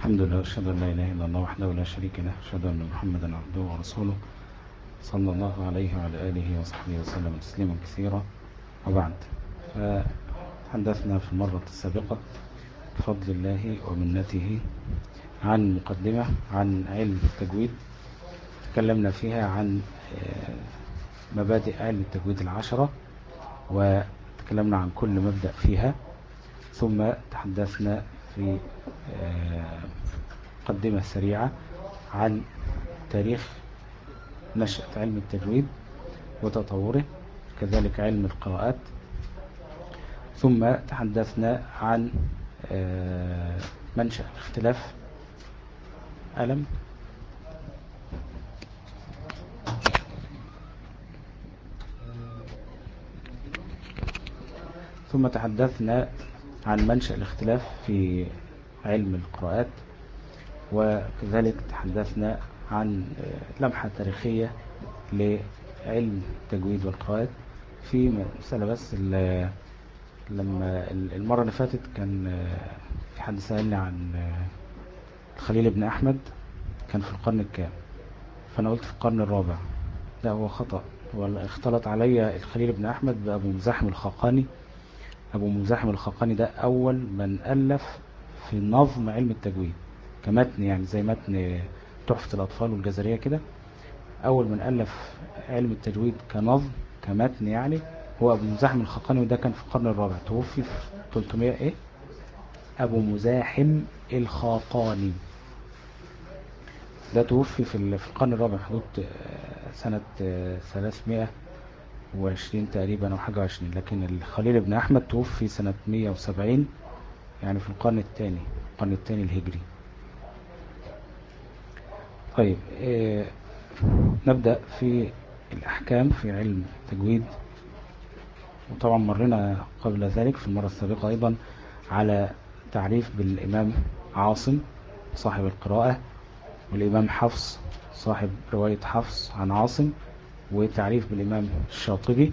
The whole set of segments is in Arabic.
الحمد لله، أشهد أن لا إله إلا الله وحده لا شريك له، أشهد أن محمدا عبده ورسوله صلى الله عليه وعلى آله وصحبه وسلم تسليما كثيرا. وبعد، فحدثنا في المرة السابقة بفضل الله ومنته عن مقدمة عن علم التجويد، تكلمنا فيها عن مبادئ علم التجويد 10، وتكلمنا عن كل مبدأ فيها، ثم تحدثنا في مقدمة سريعة عن تاريخ نشأة علم التجويد وتطوره، كذلك علم القراءات، ثم تحدثنا عن منشأ اختلاف ثم تحدثنا عن منشأ الاختلاف في علم القراءات، وكذلك تحدثنا عن لمحة تاريخية لعلم التجويد والقراءات. في مسألة بس، لما المرة اللي فاتت كان في حد سألني عن الخليل بن أحمد كان في القرن الكام، فأنا قلت في القرن الرابع. لا، هو خطأ، اختلط علي الخليل بن أحمد بأبو مزاحم الخاقاني. أبو مزاحم الخاقاني ده أول من ألف في نظم علم التجويد كمتن، يعني زي متن تحفة الأطفال والجزرية كده. أول من ألف علم التجويد كنظم كمتن يعني هو أبو مزاحم الخاقاني، وده كان في القرن الرابع، توفي في 300 أبو مزاحم الخاقاني ده توفي في القرن الرابع، حدود سنة 320 تقريبا أو حاجة 20. لكن الخليل بن أحمد توفي سنة 170، يعني في القرن الثاني الهجري. طيب، نبدأ في الأحكام في علم التجويد. وطبعا مرنا قبل ذلك في المرة السابقة أيضا على تعريف بالإمام عاصم صاحب القراءة، والإمام حفص صاحب رواية حفص عن عاصم، وتعريف بالإمام الشاطبي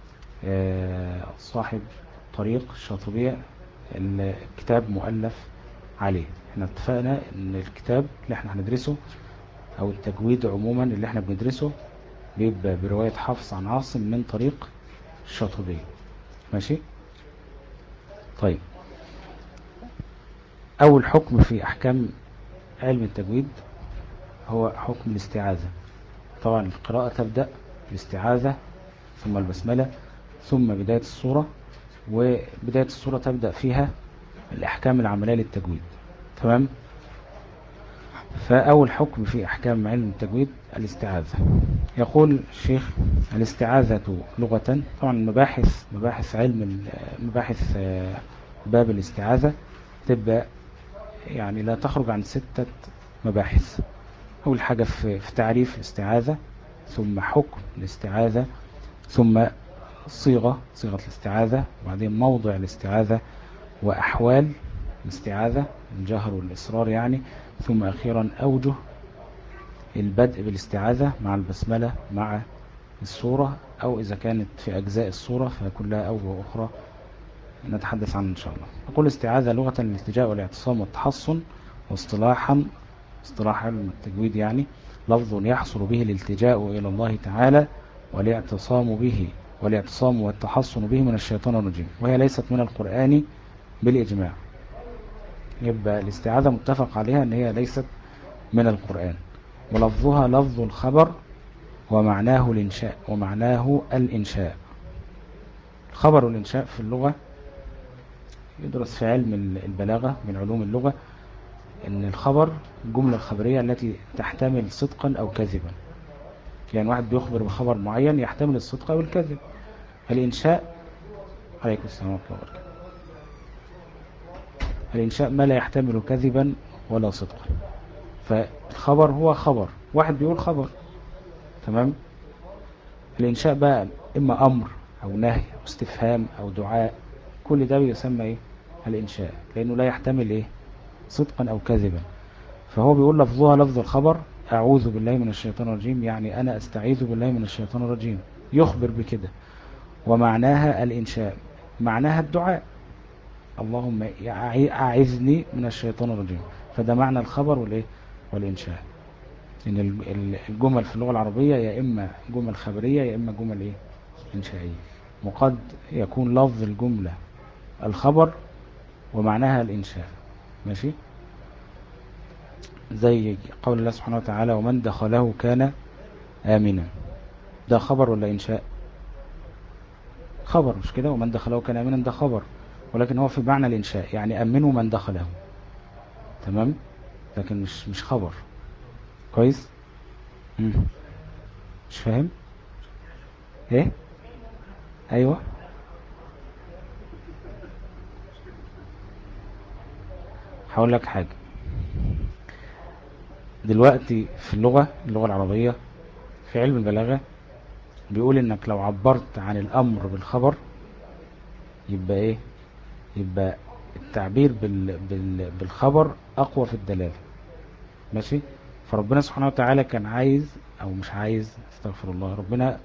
صاحب طريق الشاطبية، الكتاب مؤلف عليه. احنا اتفقنا ان الكتاب اللي احنا هندرسه او التجويد عموما اللي احنا بندرسه بيبقى برواية حفص عن عاصم من طريق الشاطبية. ماشي. طيب، اول حكم في احكام علم التجويد هو حكم الاستعاذة. طبعا القراءة تبدأ بالاستعاذة ثم البسملة ثم بداية السورة، وبداية السورة تبدأ فيها الأحكام العملية للتجويد. تمام. فأول حكم في أحكام علم التجويد الاستعاذة. يقول الشيخ: الاستعاذة لغة. طبعا مباحث علم مباحث باب الاستعاذة تبقى يعني لا تخرج عن 6 مباحث. أول حاجة في تعريف الاستعاذة، ثم حكم الاستعاذة، ثم صيغة الاستعاذة، وبعدين موضع الاستعاذة، وأحوال الاستعاذة، الجهر والإصرار يعني، ثم أخيرا أوجه البدء بالاستعاذة مع البسملة مع السورة، أو إذا كانت في أجزاء السورة فكلها أوجه أخرى نتحدث عنه إن شاء الله. نقول استعاذة لغة الالتجاء والاعتصام والتحصن، واصطلاحا اصطلاح علم التجويد يعني لفظ يحصل به الالتجاء إلى الله تعالى والاعتصام والتحصن به من الشيطان الرجيم، وهي ليست من القرآن بالإجماع. يبقى الاستعاذة متفق عليها أن هي ليست من القرآن، ولفظها لفظ الخبر ومعناه الإنشاء. الخبر والإنشاء في اللغة يدرس في علم البلاغة من علوم اللغة، ان الخبر الجملة الخبرية التي تحتمل صدقا او كذبا، يعني واحد بيخبر بخبر معين يحتمل الصدق او الكذب. الانشاء، عليكم السلام ورحمة الله وبركاته، الانشاء ما لا يحتمل كذبا ولا صدقا. فالخبر هو خبر، واحد بيقول خبر، تمام. الانشاء بقى اما امر او نهي او استفهام او دعاء، كل ده بيسمى الانشاء، لانه لا يحتمل صدقا او كذبا. فهو بيقول لفظها لفظ الخبر، أعوذ بالله من الشيطان الرجيم، يعني أنا أستعيذ بالله من الشيطان الرجيم، يخبر بكده. ومعناها الإنشاء، معناها الدعاء، اللهم أعذني من الشيطان الرجيم. فده معنى الخبر والايه والإنشاء. إن الجمل في اللغة العربية يا إما جمل خبرية يا إما جمل إيه إنشائية. وقد يكون لفظ الجملة الخبر ومعناها الإنشاء. ماشي. زي قول الله سبحانه وتعالى ومن دخله كان آمنا. ده خبر ولا إنشاء؟ خبر، مش كده؟ ومن دخله كان آمنا ده خبر، ولكن هو في معنى الإنشاء، يعني أمنوا من دخله. تمام. لكن مش خبر. كويس. مش فاهم ايه؟ ايوه. هقول لك حاجة دلوقتي في اللغة العربية في علم البلاغة بيقول انك لو عبرت عن الامر بالخبر يبقى ايه؟ يبقى التعبير بالخبر اقوى في الدلالة. ماشي. فربنا سبحانه وتعالى كان عايز او مش عايز، استغفر الله، ربنا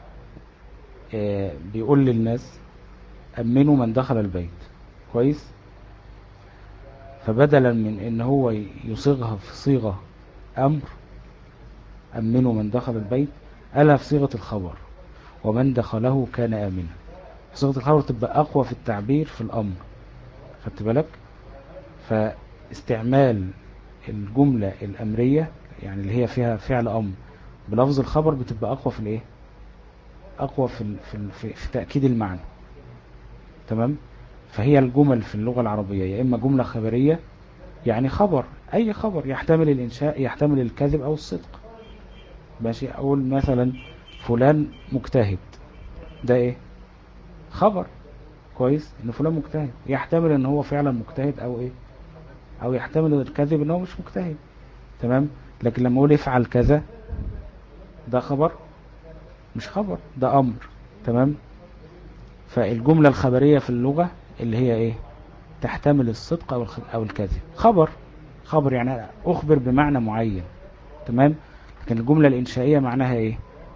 بيقول للناس امنوا من دخل البيت. كويس. فبدلا من ان هو يصيغها في صيغة امر امنوا من دخل البيت، قالها في صيغة الخبر ومن دخله كان آمنا. صيغة الخبر تبقى أقوى في التعبير في الأمر. خدت بالك؟ فاستعمال الجملة الأمرية يعني اللي هي فيها فعل أمر بلفظ الخبر بتبقى أقوى في الإيه؟ أقوى في تأكيد المعنى. تمام؟ فهي الجمل في اللغة العربية يا إما جملة خبرية يعني خبر، أي خبر يحتمل الإنشاء يحتمل الكذب أو الصدق. ماشي. أقول مثلا فلان مجتهد، ده إيه؟ خبر. كويس. ان فلان مجتهد يحتمل ان هو فعلا مجتهد او ايه، او يحتمل الكذب ان هو مش مجتهد. تمام. لكن لما اقول افعل كذا ده خبر؟ مش خبر، ده امر. تمام. فالجملة الخبرية في اللغة اللي هي ايه؟ تحتمل الصدق او الكذب. خبر يعني اخبر بمعنى معين. تمام. لكن الجملة الانشائية معناها ايه؟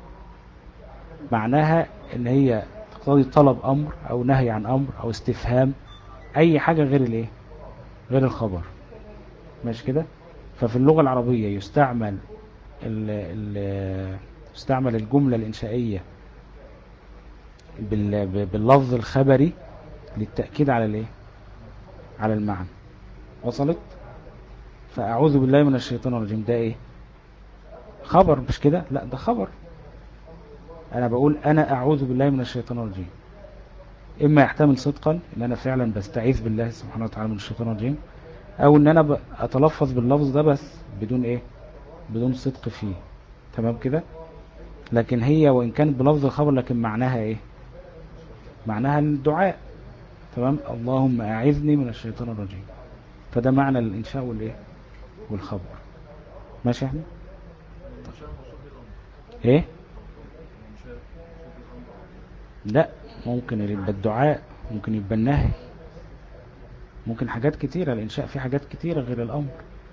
معناها ان هي تقتضي طلب امر او نهي عن امر او استفهام، اي حاجة غير الايه، غير الخبر. ماشي كده. ففي اللغة العربية يستعمل الجملة الإنشائية باللفظ الخبري للتأكيد على الايه، على المعنى. وصلت؟ فأعوذ بالله من الشيطان الرجيم ده ايه؟ خبر، مش كده؟ لا ده خبر. انا بقول انا اعوذ بالله من الشيطان الرجيم، اما يحتمل صدقا ان انا فعلا بستعيذ بالله سبحانه وتعالى من الشيطان الرجيم، او ان انا اتلفظ باللفظ ده بس بدون ايه، بدون صدق فيه. تمام كده. لكن هي وإن كانت بلفظ الخبر لكن معناها إيه؟ معناها الدعاء. تمام. اللهم أعذني من الشيطان الرجيم. فده معنى الإنشاء والإيه والخبر. ماشي احنا؟ إيه؟ لا، ممكن يبقى الدعاء، ممكن يبقى النهي، ممكن حاجات كتيرة. الإنشاء فيه حاجات كتيرة غير الأمر.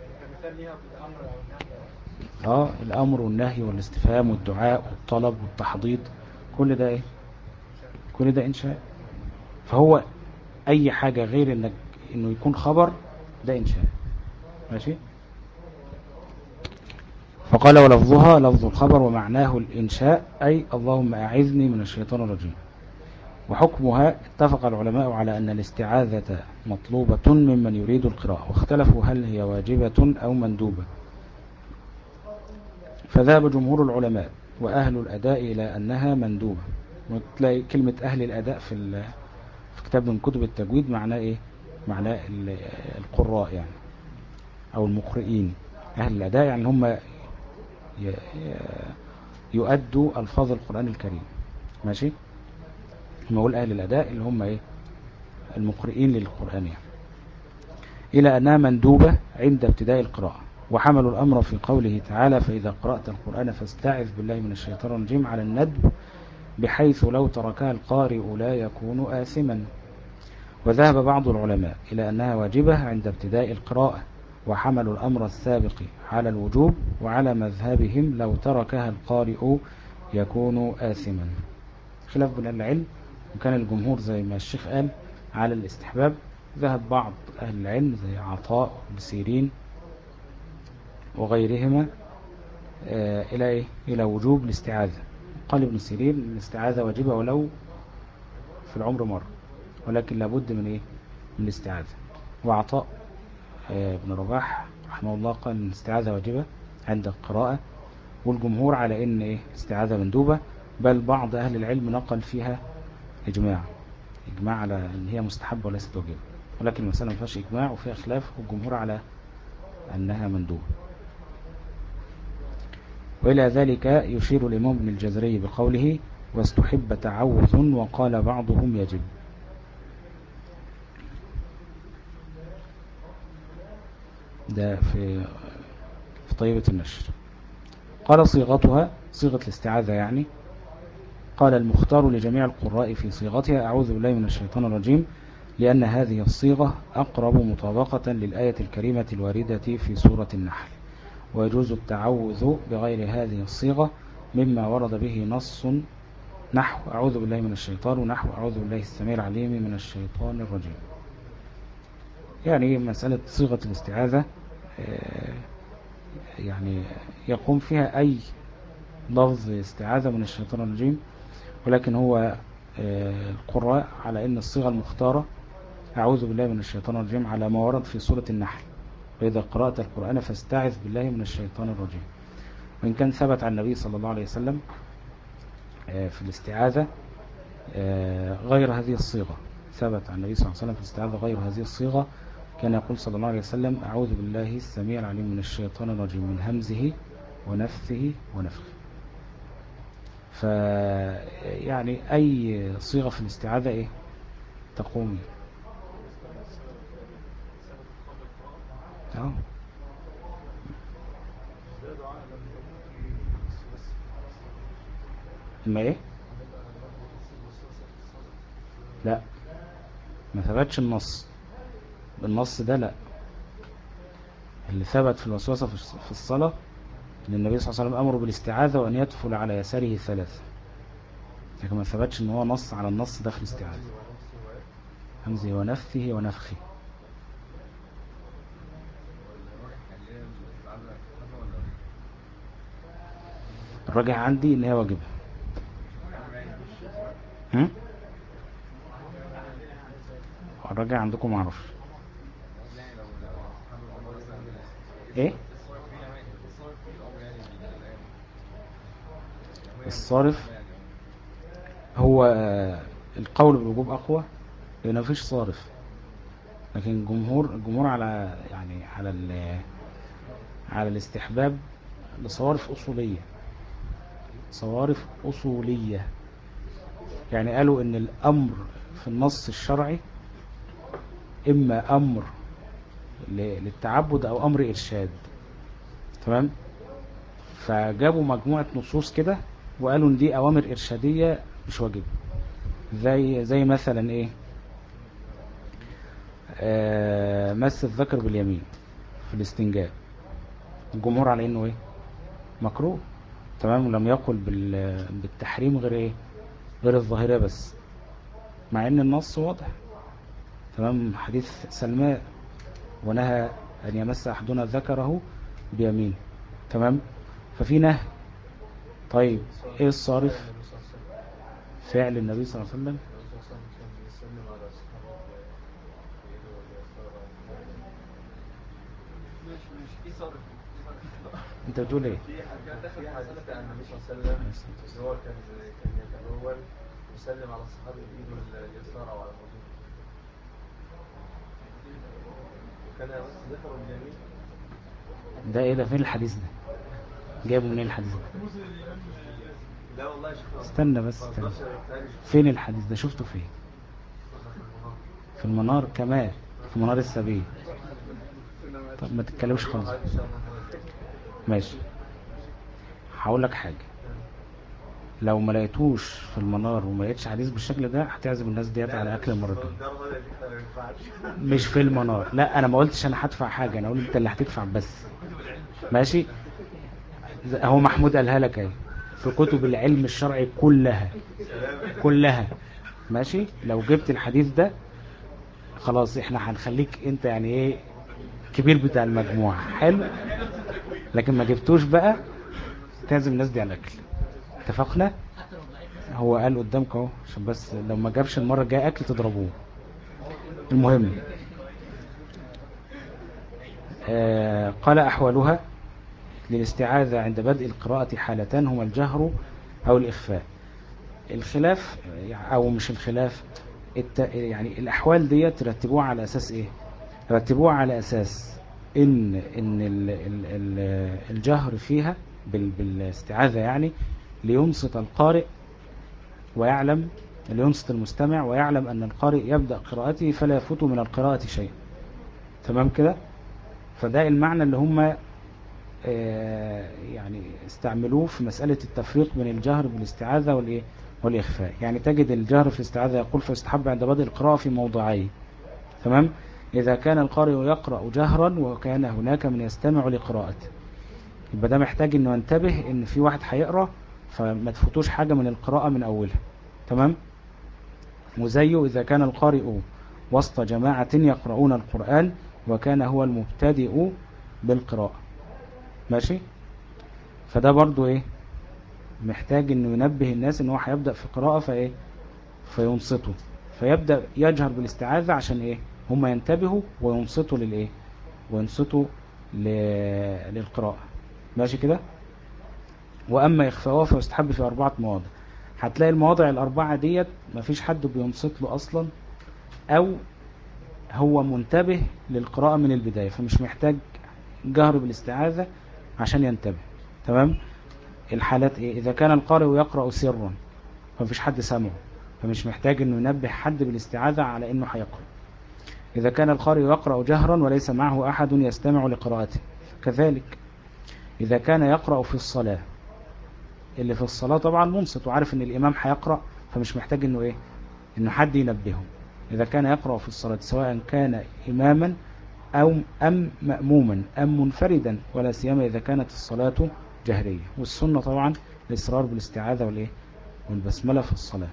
الأمر والنهي والاستفهام والدعاء والطلب والتحضيض، كل ده إيه؟ كل ده إنشاء. فهو أي حاجة غير إنه يكون خبر ده إنشاء. ماشي. فقال ولفظها لفظ الخبر ومعناه الإنشاء، أي اللهم أعذني من الشيطان الرجيم. وحكمها اتفق العلماء على أن الاستعاذة مطلوبة ممن يريد القراءة، واختلفوا هل هي واجبة أو مندوبة. فذهب جمهور العلماء وأهل الأداء إلى أنها مندوبة. وتلاقي كلمة أهل الأداء في كتاب من كتب التجويد معناه إيه؟ معناه القراء يعني، أو المقرئين. أهل الأداء يعني هم يؤدوا ألفاظ القرآن الكريم. ماشي. هم أقول أهل الأداء اللي هم إيه؟ المقرئين للقرآن يعني. إلى أنها مندوبة عند ابتداء القراءة. وحملوا الأمر في قوله تعالى فإذا قرأت القرآن فاستعذ بالله من الشيطان الرجيم على الندب، بحيث لو تركها القارئ لا يكون آثما. وذهب بعض العلماء إلى أنها واجبة عند ابتداء القراءة، وحملوا الأمر السابق على الوجوب، وعلى مذهبهم لو تركها القارئ يكون آثما. خلاف بين العلم، وكان الجمهور زي ما الشيخ قال على الاستحباب. ذهب بعض أهل العلم زي عطاء بن سيرين وغيرهما إلى إيه؟ إلى وجوب الاستعاذة. قال ابن سيرين الاستعاذة واجبة ولو في العمر مرة، ولكن لابد من إيه؟ من الاستعاذة. وعطاء بن رباح رحمه الله قال الاستعاذة واجبة عند القراءة، والجمهور على إن إيه؟ الاستعاذة مندوبة، بل بعض أهل العلم نقل فيها إجماع على أن هي مستحبة وليست واجبة، ولكن المسألة ما فيهاش إجماع وفيها خلاف، والجمهور على أنها مندوبة. وإلى ذلك يشير الإمام ابن الجزري بقوله واستحب تعوذ، وقال بعضهم يجب. ده في طيبة النشر. قال صيغتها، صيغة الاستعاذة يعني، قال المختار لجميع القراء في صيغتها أعوذ بالله من الشيطان الرجيم، لأن هذه الصيغة أقرب مطابقة للآية الكريمة الواردة في سورة النحل، ويجوز التعوذ بغير هذه الصيغة مما ورد به نص نحو أعوذ بالله من الشيطان، ونحو أعوذ بالله السميع العليم من الشيطان الرجيم. يعني مسألة صيغة الاستعاذة يعني يقوم فيها أي لفظ استعاذة من الشيطان الرجيم، ولكن هو القراء على أن الصيغة المختارة أعوذ بالله من الشيطان الرجيم على ما ورد في سورة النحل، وإذا قرأت القرآن فاستعذ بالله من الشيطان الرجيم. وإن كان ثبت عن النبي صلى الله عليه وسلم في الاستعاذة غير هذه الصيغة، ثبت عن النبي صلى الله عليه وسلم في الاستعاذة غير هذه الصيغة، كان يقول صلى الله عليه وسلم أعوذ بالله السميع العليم من الشيطان الرجيم من همزه ونفثه ونفخه. يعني أي صيغة في الاستعاذة إيه تقوم ما إيه؟ لا، ما ثبتش بالنص ده، لا. اللي ثبت في الوسوسة في الصلاة ان النبي صلى الله عليه وسلم امره بالاستعاذة وان يدفل على يساره ثلاثة، لكن ما ثبتش ان هو نص على النص ده في الاستعاذة. همزه ونفثه ونفخه. الراجع عندي ان هي واجبة. الراجع عندكم معرفش ايه الصارف. هو القول بالوجوب اقوى لان مفيش صارف، لكن الجمهور على يعني على الاستحباب لصوارف أصولية. يعني قالوا ان الامر في النص الشرعي اما امر للتعبد او امر ارشاد، تمام؟ فجابوا مجموعة نصوص كده وقالوا ان دي اوامر ارشادية مش واجبة، زي مثلا ايه مس الذكر باليمين في الاستنجاء، الجمهور على انه ايه مكروه، تمام؟ ولم يقل بالتحريم غير ايه غير الظاهرة بس، مع ان النص واضح، تمام؟ حديث سلماء ونهى ان يمس احدنا ذكره بيمين، تمام؟ ففي نهي. طيب ايه الصارف؟ فعل النبي صلى الله عليه وسلم. انت بتقول ايه؟ في حديث عن النبي صلى الله عليه وسلم اللي هو كان يتبول ويسلم على الصحابي بايده اليسار او على الوجه، وكان يمس ذكره باليمين. ده ايه ده؟ فين الحديث ده؟ جايبه منين الحديث ده؟ لا والله يا شيخ، استنى بس استنى. فين الحديث ده؟ شفته فين؟ في المنار كمان، في منار السبيل. طب ما تتكلمش خالص. ماشي، هقول لك حاجة. لو ما لقيتوش في المنار وما لقيتش حديث بالشكل ده هتعزم الناس ديت على اكل المره الجايه. مش في المنار، لا انا ما قلتش انا هدفع حاجه، انا قلت انت اللي هتدفع بس. ماشي، هو محمود قالها لك اهي في كتب العلم الشرعي كلها. ماشي، لو جبت الحديث ده خلاص احنا هنخليك انت يعني ايه كبير بتاع المجموعه. حلو، لكن ما جبتوش بقى تعزم الناس دي على الاكل. اتفقنا؟ هو قال قدامك اهو، عشان بس لو ما جابش المره الجايه اكل تضربوه. المهم قال احوالها للاستعاذة عند بدء القراءة حالتان هما الجهر او الاخفاء. الخلاف او مش الخلاف، يعني الاحوال دي ترتبوها على اساس ايه؟ رتبوها على اساس ان الجهر فيها بالاستعاذة يعني لينصت القارئ ويعلم، لينصت المستمع ويعلم ان القارئ يبدأ قراءته فلا يفوت من القراءة شيء. تمام كده؟ فده المعنى اللي هم يعني استعملوه في مسألة التفريق بين الجهر بالاستعاذة والايه والإخفاء. يعني تجد الجهر في الاستعاذة يقول فيستحب عند بدء القراءة في موضعين. تمام؟ إذا كان القارئ يقرأ جهرا وكان هناك من يستمع لقراءته، يبقى ده محتاج انه ينتبه ان في واحد هيقرأ فما تفوتوش حاجة من القراءة من أولها. تمام؟ وزيه إذا كان القارئ وسط جماعة يقرؤون القرآن وكان هو المبتدئ بالقراءة. ماشي؟ فده برضو ايه، محتاج انه ينبه الناس ان هو هيبدأ في قراءة فايه فينصتوا، فيبدأ يجهر بالاستعاذة عشان ايه هم ينتبهوا وينصتوا للايه وينصتوا للقراءة. ماشي كده؟ واما اخفاؤه فيستحب في 4 مواضع. هتلاقي المواضع الاربعة ديت مفيش حد بينصت له اصلا، او هو منتبه للقراءة من البداية فمش محتاج جهر بالاستعاذة عشان ينتبه. تمام؟ الحالات ايه؟ اذا كان القارئ يقرأ سرا فمفيش حد سامعه فمش محتاج انه ينبه حد بالاستعاذة على انه هيقرأ. اذا كان القارئ يقرأ جهرا وليس معه احد يستمع لقراءته كذلك. اذا كان يقرأ في الصلاة، اللي في الصلاة طبعا منصت وعارف ان الامام هيقرأ فمش محتاج انه ايه انه حد ينبهه. اذا كان يقرأ في الصلاة سواء كان اماما او ام مأموما ام منفردا، ولا سيما اذا كانت الصلاة جهرية. والسنة طبعا الاصرار بالاستعاذة والايه والبسملة في الصلاة.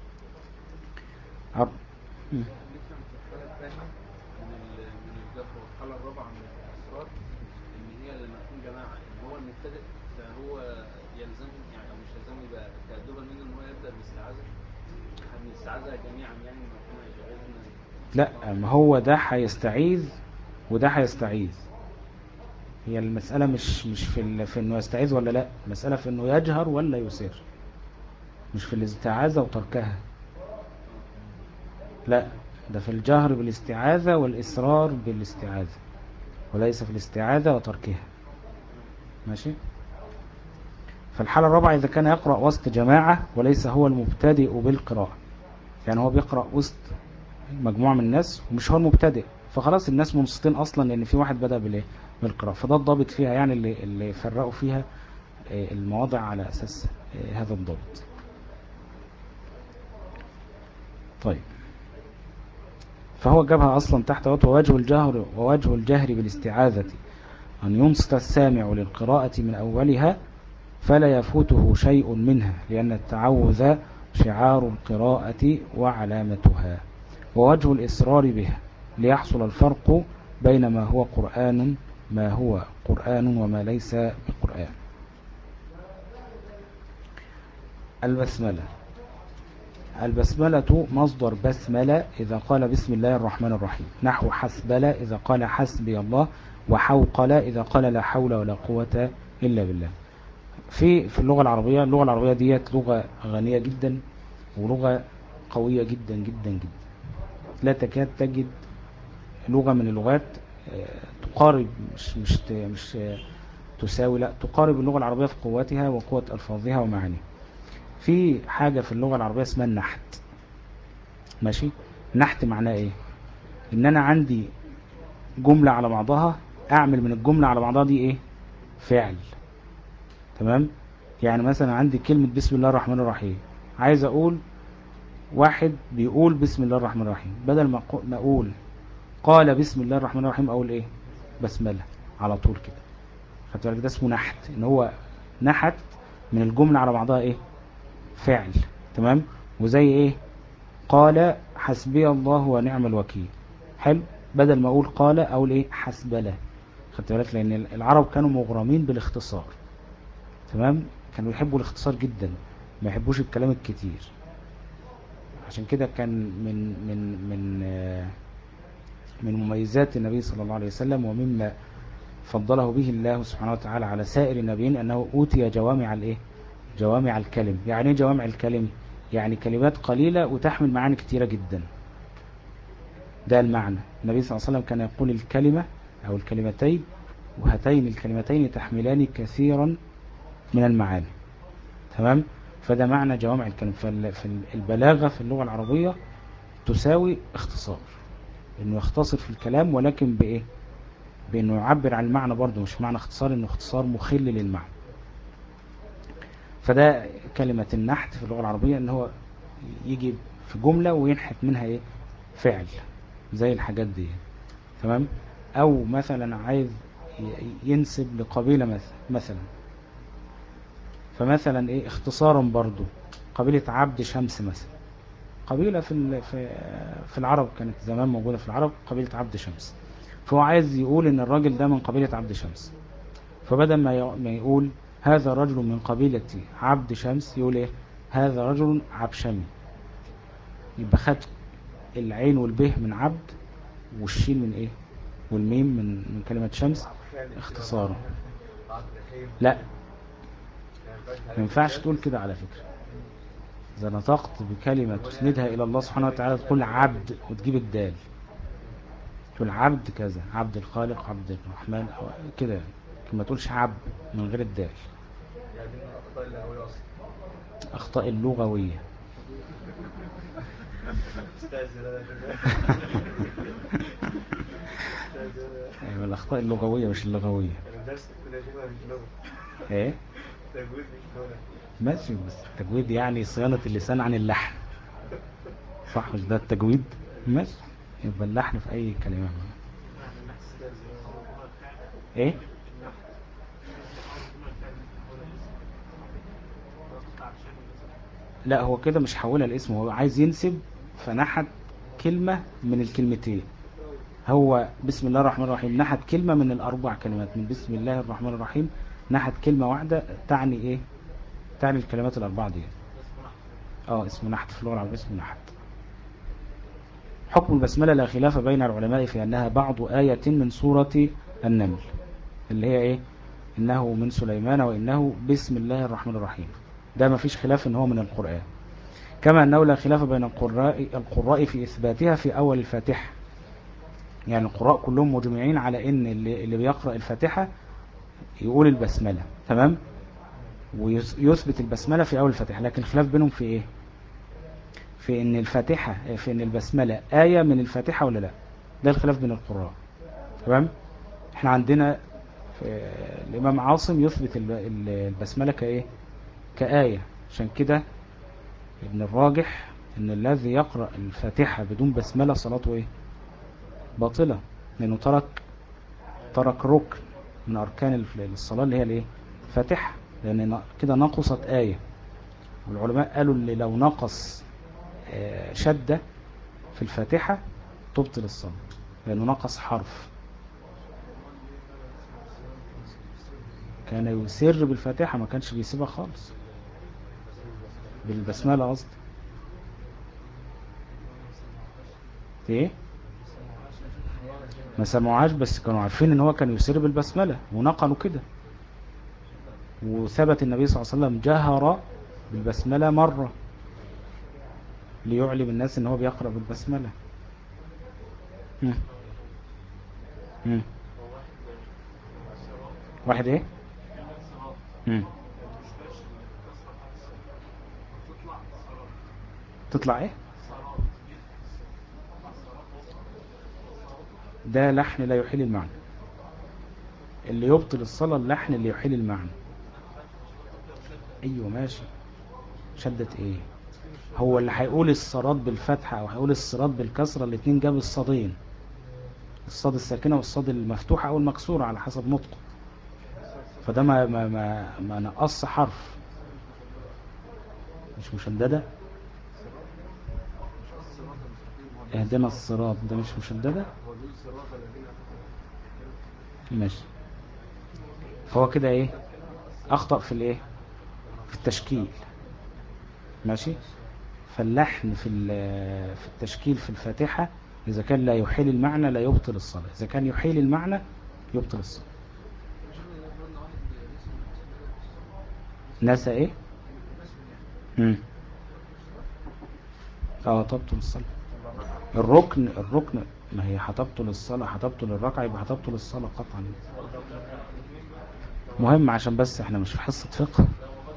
الحالة الرابعة من الإصرار إن هي لما تكون جماعة إن هو المبتدئ فهو يلزم يعني أو مش يلزم يبقى تأدبا منه إن هو يبدأ بالاستعاذة من الاستعاذة جميعا يعني ما كنا يشغلنا. لا، ما هو ده هيستعيذ وده هيستعيذ. هي المسألة مش في انه يستعيذ ولا لا، المسألة في انه يجهر ولا يسر، مش في الاستعاذة وتركها. لا، ده في الجهر بالاستعاذة والإصرار بالاستعاذة، وليس في الاستعاذة وتركها. ماشي؟ فالحالة الرابعة إذا كان يقرأ وسط جماعة وليس هو المبتدئ بالقراءة، يعني هو بيقرأ وسط مجموعة من الناس ومش هو المبتدئ، فخلاص الناس منصتين أصلا لأن في واحد بدأ بالقراءة. فده الضابط فيها يعني اللي فرقوا فيها المواضع على أساس هذا الضابط. طيب، فهو جابها أصلا تحت ووجه الجهر بالاستعاذة أن ينصت السامع للقراءة من أولها فلا يفوته شيء منها، لأن التعوذ شعار القراءة وعلامتها. ووجه الإصرار بها ليحصل الفرق بين ما هو قرآن وما ليس بقرآن. البسملة مصدر بسملة إذا قال بسم الله الرحمن الرحيم، نحو حسبلة إذا قال حسبي الله، وحوقلة إذا قال لا حول ولا قوة إلا بالله. في اللغة العربية ديت لغة غنية جدا ولغة قوية جدا جدا جدا. لا تكاد تجد لغة من اللغات تقارب مش تساوي، لا تقارب اللغة العربية في قوتها وقوة ألفاظها ومعانيها. في حاجة في اللغة العربية اسمها النحت. ماشي؟ نحت معناه ايه؟ ان انا عندي جملة على بعضها، اعمل من الجملة على بعضها دي ايه؟ فعل. تمام؟ يعني مثلا عندي كلمة بسم الله الرحمن الرحيم، عايز اقول واحد بيقول بسم الله الرحمن الرحيم، بدل ما اقول قال بسم الله الرحمن الرحيم اقول ايه؟ بسملة على طول كده. خدت بالك؟ ده اسمه نحت، ان هو نحت من الجملة على بعضها ايه؟ فعل. تمام؟ وزي ايه؟ قال حسبي الله ونعم الوكيل، حلو، بدل ما اقول قال اقول ايه؟ حسبله. خدت بالك، لأن العرب كانوا مغرمين بالاختصار. تمام، كانوا يحبوا الاختصار جدا، ما يحبوش الكلام الكتير. عشان كده كان من مميزات النبي صلى الله عليه وسلم، ومما فضله به الله سبحانه وتعالى على سائر النبيين، أنه أوتي جوامع الكلم. يعني ايه جوامع الكلم؟ يعني كلمات قليلة وتحمل معاني كتيرة جدا. ده المعنى. النبي صلى الله عليه وسلم كان يقول الكلمة أو الكلمتين، وهاتين الكلمتين تحملان كثيرا من المعاني. تمام، فده معنى جوامع الكلم. فالبلاغة في اللغة العربية تساوي اختصار، انه يختصر في الكلام، ولكن بايه؟ بانه يعبر عن المعنى برضه، مش معنى اختصار انه اختصار مخل للمعنى. فده كلمة النحت في اللغة العربية، ان هو يجي في جملة وينحت منها ايه؟ فعل، زي الحاجات دي. تمام، او مثلا عايز ينسب لقبيلة مثلا، فمثلا ايه اختصارا برضو، قبيلة عبد شمس مثلا، قبيلة في العرب، كانت زمان موجودة في العرب قبيلة عبد شمس. فهو عايز يقول ان الراجل ده من قبيلة عبد شمس، فبدل ما يقول هذا رجل من قبيلة عبد شمس، يقول ايه؟ هذا رجل عبشمي. يبقى خد العين والبه من عبد، والشين من ايه؟ والميم من كلمة شمس اختصارا. لا، ما ينفعش تقول كده على فكرة. إذا نطقت بكلمة تسندها إلى الله سبحانه وتعالى، تقول عبد وتجيب الدال، تقول عبد كذا، عبد الخالق، عبد الرحمن، أو كده يعني. ما تقولش عبد من غير الدال. يعني من الأخطاء اللغوية أصلا. أخطاء اللغوية. أيوة، الأخطاء اللغوية مش اللغوية. الدرس كده شبه مش لغة. إيه؟ تجويد مش لغة. ماشي، بس التجويد يعني صيانة اللسان عن اللحن، صح؟ مش ده التجويد؟ ماشي، يبقى اللحن في أي كلمة. إيه؟ لا، هو كده مش حولها الاسم، هو عايز ينسب، فنحت كلمة من الكلمتين. هو بسم الله الرحمن الرحيم نحت كلمة من الأربع كلمات، من بسم الله الرحمن الرحيم نحت كلمة واحدة تعني إيه؟ تعني الكلمات الأربعة دي. اسمه نحت في اللغة العربية، اسمه نحت. حكم البسملة لا خلاف بين العلماء في أنها بعض آية من سورة النمل، اللي هي إيه؟ إنه من سليمان وإنه بسم الله الرحمن الرحيم. ده ما فيش خلاف إن هو من القرآن، كما أنه لا خلاف بين القراء في إثباتها في أول الفاتحة. يعني القراء كلهم مجمعين على إن اللي بيقرأ الفاتحة يقول البسملة، تمام، ويثبت البسملة في أول الفاتحة. لكن الخلاف بينهم في إيه؟ في إن الفاتحة، في إن البسملة آية من الفاتحة ولا لا. ده الخلاف بين القراء. تمام، احنا عندنا الإمام عاصم يثبت البسملة كإيه؟ كآية. عشان كده ابن الراجح ان الذي يقرأ الفاتحة بدون بسملة صلاته ايه؟ باطلة، لانه ترك ركن من اركان الصلاة، اللي هي الايه؟ الفاتحة، لان كده نقصت آية. والعلماء قالوا اللي لو نقص شدة في الفاتحة تبطل الصلاة، لانه نقص حرف. كان يسر بالفاتحة، ما كانش بيسيبها خالص، بالبسملة قصدي. ايه؟ ما سمعوهاش، بس كانوا عارفين ان هو كان يسر بالبسملة ونقلوا كده. وثبت النبي صلى الله عليه وسلم جهر بالبسملة مرة ليعلم الناس ان هو بيقرأ بالبسملة. واحد ايه؟ تطلع ايه؟ ده لحن لا يحيل المعنى. اللي يبطل الصلاة اللحن اللي يحيل المعنى. ايوه ماشي، شدت ايه؟ هو اللي هيقول الصراط بالفتحة او هيقول الصراط بالكسرة، الاتنين جاب الصادين، الصاد الساكنة والصاد المفتوحة او المكسورة على حسب نطقه. فده ما نقص حرف، مش مشددة. اهدنا الصراط ده مش مشددة. ماشي. فهو كده ايه، اخطأ في الايه، في التشكيل. ماشي. فاللحن في التشكيل في الفاتحة إذا كان لا يحيل المعنى لا يبطل الصلاة، إذا كان يحيل المعنى يبطل الصلاة. ناسا ايه؟ تبطل الصلاة. الركن ما هي هتبطل الصلاة، هتبطل الركعة، يبقى هتبطل الصلاة قطعا. مهم عشان بس احنا مش في حصة فقه.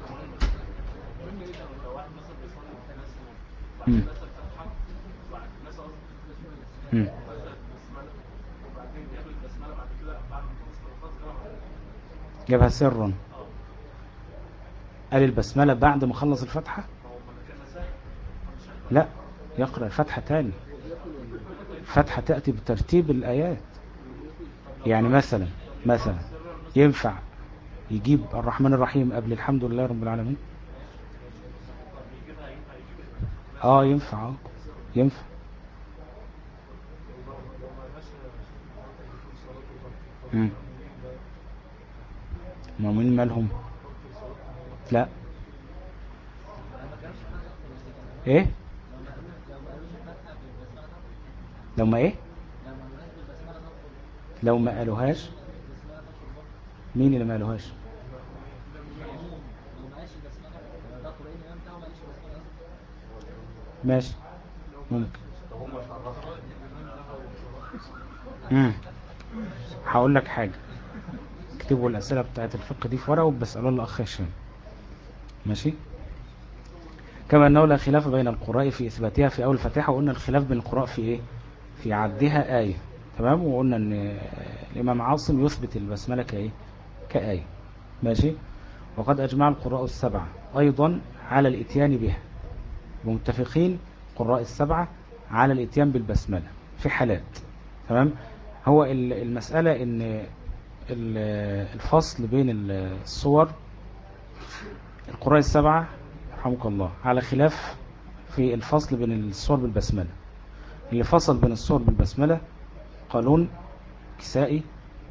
جابها سرا، قال البسملة بعد ما خلص الفتحة. لا، يقرأ الفتحة تاني. الفتحة تأتي بترتيب الآيات. يعني مثلا ينفع يجيب الرحمن الرحيم قبل الحمد لله رب العالمين؟ ينفع. ينفع. المؤمنين مالهم؟ لا. ايه لو ما ايه، لو ما قالوهاش؟ مين اللي ما قالوهاش؟ ماشي، ممكن. هقول لك حاجة، اكتبوا الأسئلة بتاعت الفقه دي في ورقة وبسألوا الأخ هشام. ماشي. كما أنه لا خلاف بين القراء في إثباتها في أول الفاتحة، وقلنا الخلاف بين القراء في إيه، في عدها آية. تمام. وقلنا أن الإمام عاصم يثبت البسملة كإيه، كآية. ماشي. وقد أجمع القراء السبعة أيضا على الإتيان بها، ومتفقين قراء السبعة على الإتيان بالبسملة في حالات. تمام. هو المسألة ان الفصل بين الصور، القراء السبعة رحمك الله على خلاف في الفصل بين الصور بالبسملة. اللي فصل بين الصور بالبسملة قالون، كسائي،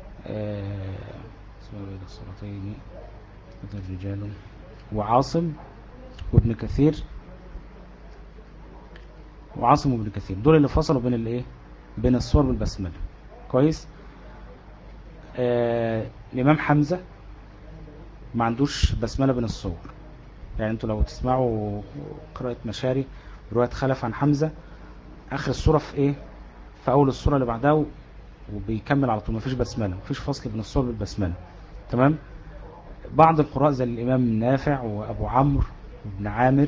الصورتين الرجال، وعاصم وابن كثير، دول اللي فصلوا بين الايه، بين الصور بالبسملة. كويس. الإمام حمزة ما عندوش بسملة بين الصور. يعني انتوا لو تسمعوا قراءة مشاري رواية خلف عن حمزة، آخر الصورة في ايه، في أول الصورة اللي بعدها وبيكمل على طول، ما فيش بسملة، ما فيش فصل بين الصور بالبسملة. تمام. بعض القراء زي الإمام نافع وأبو عمرو وابن عامر،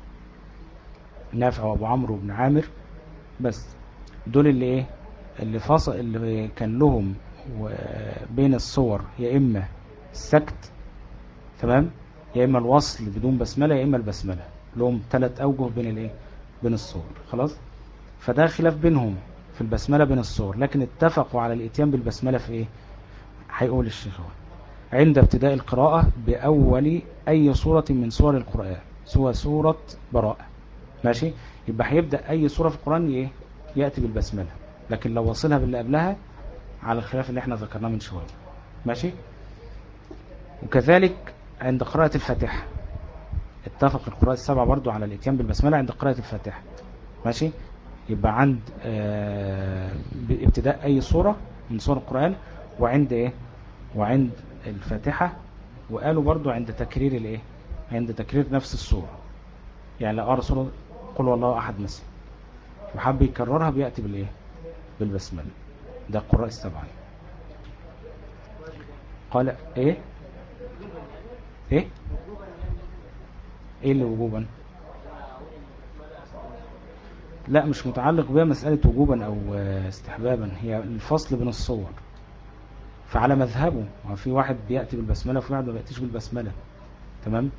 نافع وأبو عمرو وابن عامر بس، دول اللي ايه، اللي فاصل، اللي كان لهم بين الصور يا إما السكت، تمام، يا إما الوصل بدون بسملة، يا إما البسملة. لهم 3 أوجه بين الايه، بين الصور. خلاص. فده خلاف بينهم في البسملة بين الصور، لكن اتفقوا على الاتيان بالبسملة في ايه، هيقول الشيخ عند ابتداء القراءة بأول أي صورة من صور القرآن سوى سورة براءة. ماشي. يبقى هيبدأ أي صورة في القرآن ايه، يأتي بالبسملة، لكن لو وصلها باللي قبلها على الخلاف اللي احنا ذكرناه من شوية. ماشي. وكذلك عند قراءة الفاتحة اتفق القراء السبعة برضو على الاتيان بالبسملة عند قراءة الفاتحة. ماشي. يبقى عند ابتداء أي صورة من صور القرآن، وعند ايه، وعند الفاتحة. وقالوا برضو عند تكرير الايه، عند تكرير نفس الصورة. يعني لو قرأ صورة قل والله أحد مثلا وحب يكررها بيأتي بالايه، بالبسملة. ده القراء السبعة. قال ايه ايه ايه اللي وجوبا؟ لا، مش متعلق بها مسألة وجوبا او استحبابا، هي الفصل بين الصور. فعلى مذهبه في واحد بيأتي بالبسملة وفي واحد ما بيأتيش بالبسملة. تمام.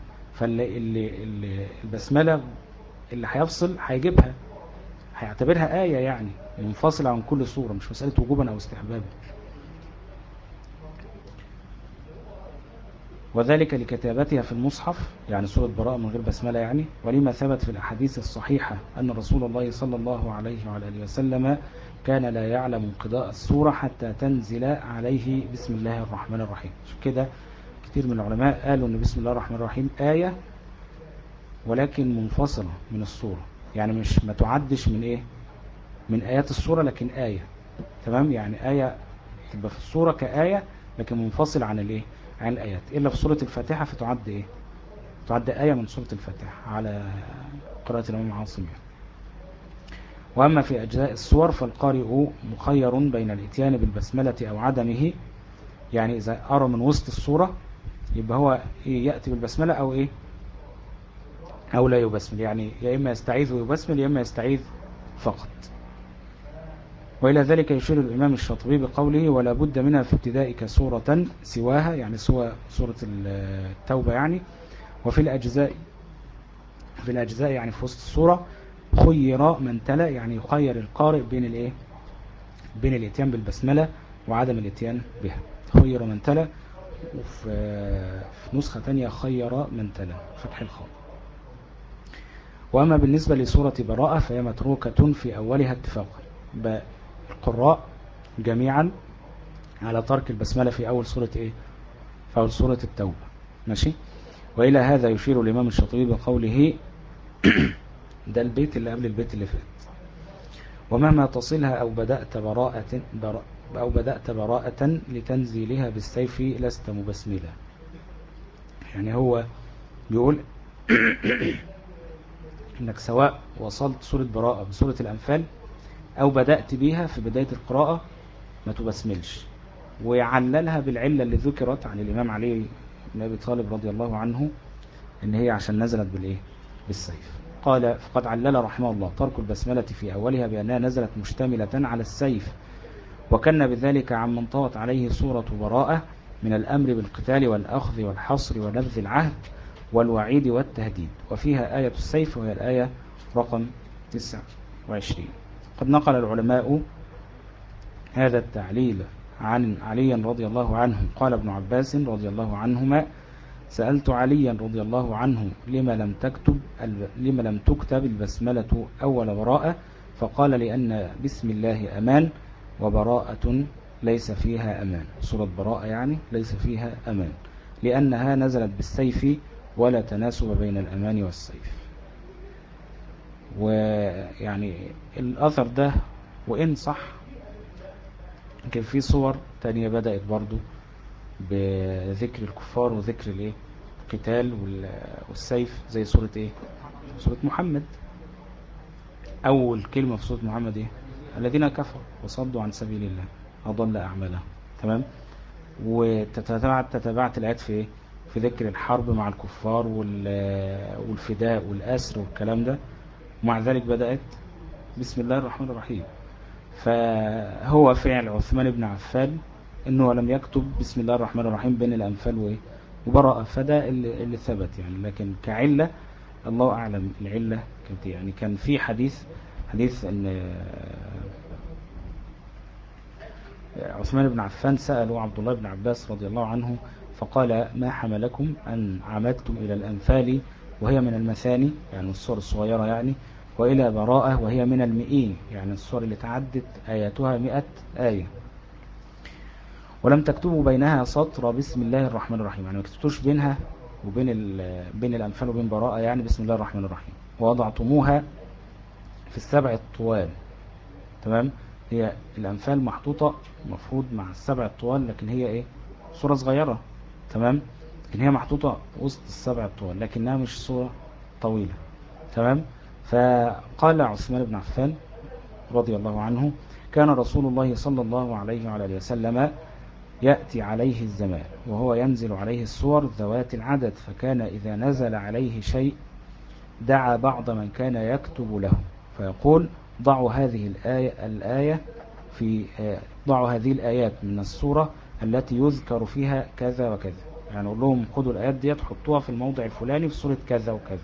البسملة اللي هيفصل هيجيبها، هيعتبرها آية يعني منفصلة عن كل صورة، مش مسألة وجوبا أو استحبابا. وذلك لكتابتها في المصحف يعني سورة براءة من غير بسملة يعني، ولما ثبت في الأحاديث الصحيحة أن رسول الله صلى الله عليه وعلى آله وسلم كان لا يعلم انقضاء السورة حتى تنزل عليه بسم الله الرحمن الرحيم. كده كتير من العلماء قالوا أن بسم الله الرحمن الرحيم آية ولكن منفصلة من السورة، يعني مش ما تعدش من إيه من آيات السورة، لكن آية. تمام، يعني آية تبقى في السورة كآية لكن منفصل عن الإيه عن الآيات، إلا في سورة الفاتحة فتعد إيه تعد آية من سورة الفاتحة على قراءة الإمام عاصم يعني. وأما في أجزاء السور فالقارئ مخير بين الإتيان بالبسملة أو عدمه، يعني إذا أرى من وسط السورة يبقى هو يأتي بالبسملة أو إيه أو لا يبسمل، يعني يا إما يستعيذ ويبسمل يا إما يستعيذ فقط. وإلى ذلك يشير الإمام الشاطبي بقوله ولا بد منها في ابتدائك سورة سواها، يعني سورة التوبة يعني. وفي الأجزاء يعني في وسط السورة خير من تلا، يعني يخير القارئ بين الإيه بين الاتيان بالبسملة وعدم الاتيان بها. خير من تلا، وفي نسخة تانية خير من تلا فتح الخاء. وأما بالنسبة لسورة براءة فهي متروكة في أولها اتفاقا، القراء جميعا على ترك البسملة في أول سورة إيه في أول سورة التوبة. ماشي. وإلى هذا يشير الإمام الشاطبي بقوله ده البيت اللي قبل البيت اللي فات، ومهما تصلها أو بدأت براءة لتنزيلها بالسيف لست مبسملا. يعني هو بيقول انك سواء وصلت سورة براءة بسورة الأنفال أو بدأت بيها في بداية القراءة ما تبسملش، ويعللها بالعلة اللي ذكرت عن الإمام علي بن أبي طالب رضي الله عنه إن هي عشان نزلت بالإيه بالسيف. قال فقد علل رحمه الله ترك البسملة في أولها بأنها نزلت مشتملة على السيف، وكان بذلك عمن طوت عليه سورة براءة من الأمر بالقتال والأخذ والحصر ونبذ العهد والوعيد والتهديد، وفيها آية السيف وهي الآية رقم 29. قد نقل العلماء هذا التعليل عن علي رضي الله عنه. قال ابن عباس رضي الله عنهما سألت عليا رضي الله عنه لما لم تكتب البسملة أول براءة، فقال لأن بسم الله أمان وبراءة ليس فيها أمان. سورة براءة يعني ليس فيها أمان لأنها نزلت بالسيف ولا تناسب بين الأمان والسيف. ويعني الأثر ده وإن صح كان في صور تانية بدأت برضو بذكر الكفار وذكر الايه القتال والسيف، زي سورة ايه سورة محمد. اول كلمة في سورة محمد ايه الذين كفروا وصدوا عن سبيل الله اضل اعمالهم. تمام. وتتبعت الايات في ايه في ذكر الحرب مع الكفار والفداء والاسر والكلام ده، ومع ذلك بدأت بسم الله الرحمن الرحيم. فهو فعل عثمان بن عفان انه لم يكتب بسم الله الرحمن الرحيم بين الانفال وبراءة، فده اللي ثبت يعني. لكن كعلة الله اعلم العلة كانت يعني. كان في حديث ان عثمان بن عفان سألوا عبد الله بن عباس رضي الله عنه فقال ما حملكم ان عمدتم الى الانفال وهي من المثاني يعني السور الصغيرة يعني، وإلى براءة وهي من المئين يعني السور اللي تعدت آياتها 100 آية، ولم تكتبوا بينها سطر بسم الله الرحمن الرحيم، يعني ما كتبتوش بينها بين الأنفال وبين براءة يعني بسم الله الرحمن الرحيم، ووضعتموها في السبع الطوال. تمام. هي الأنفال محطوطة مفروض مع السبع الطوال، لكن هي ايه سورة صغيرة. تمام. لكن هي محطوطة وسط السبع الطوال لكنها مش سورة طويلة. تمام. فقال عثمان بن عفان رضي الله عنه كان رسول الله صلى الله عليه وعلى اله وسلم يأتي عليه الزمان وهو ينزل عليه السور ذوات العدد، فكان إذا نزل عليه شيء دعا بعض من كان يكتب له فيقول ضعوا هذه الآيات من السورة التي يذكر فيها كذا وكذا، يعني أقول لهم خذوا الآيات دي تحطوها في الموضع الفلاني في سورة كذا وكذا.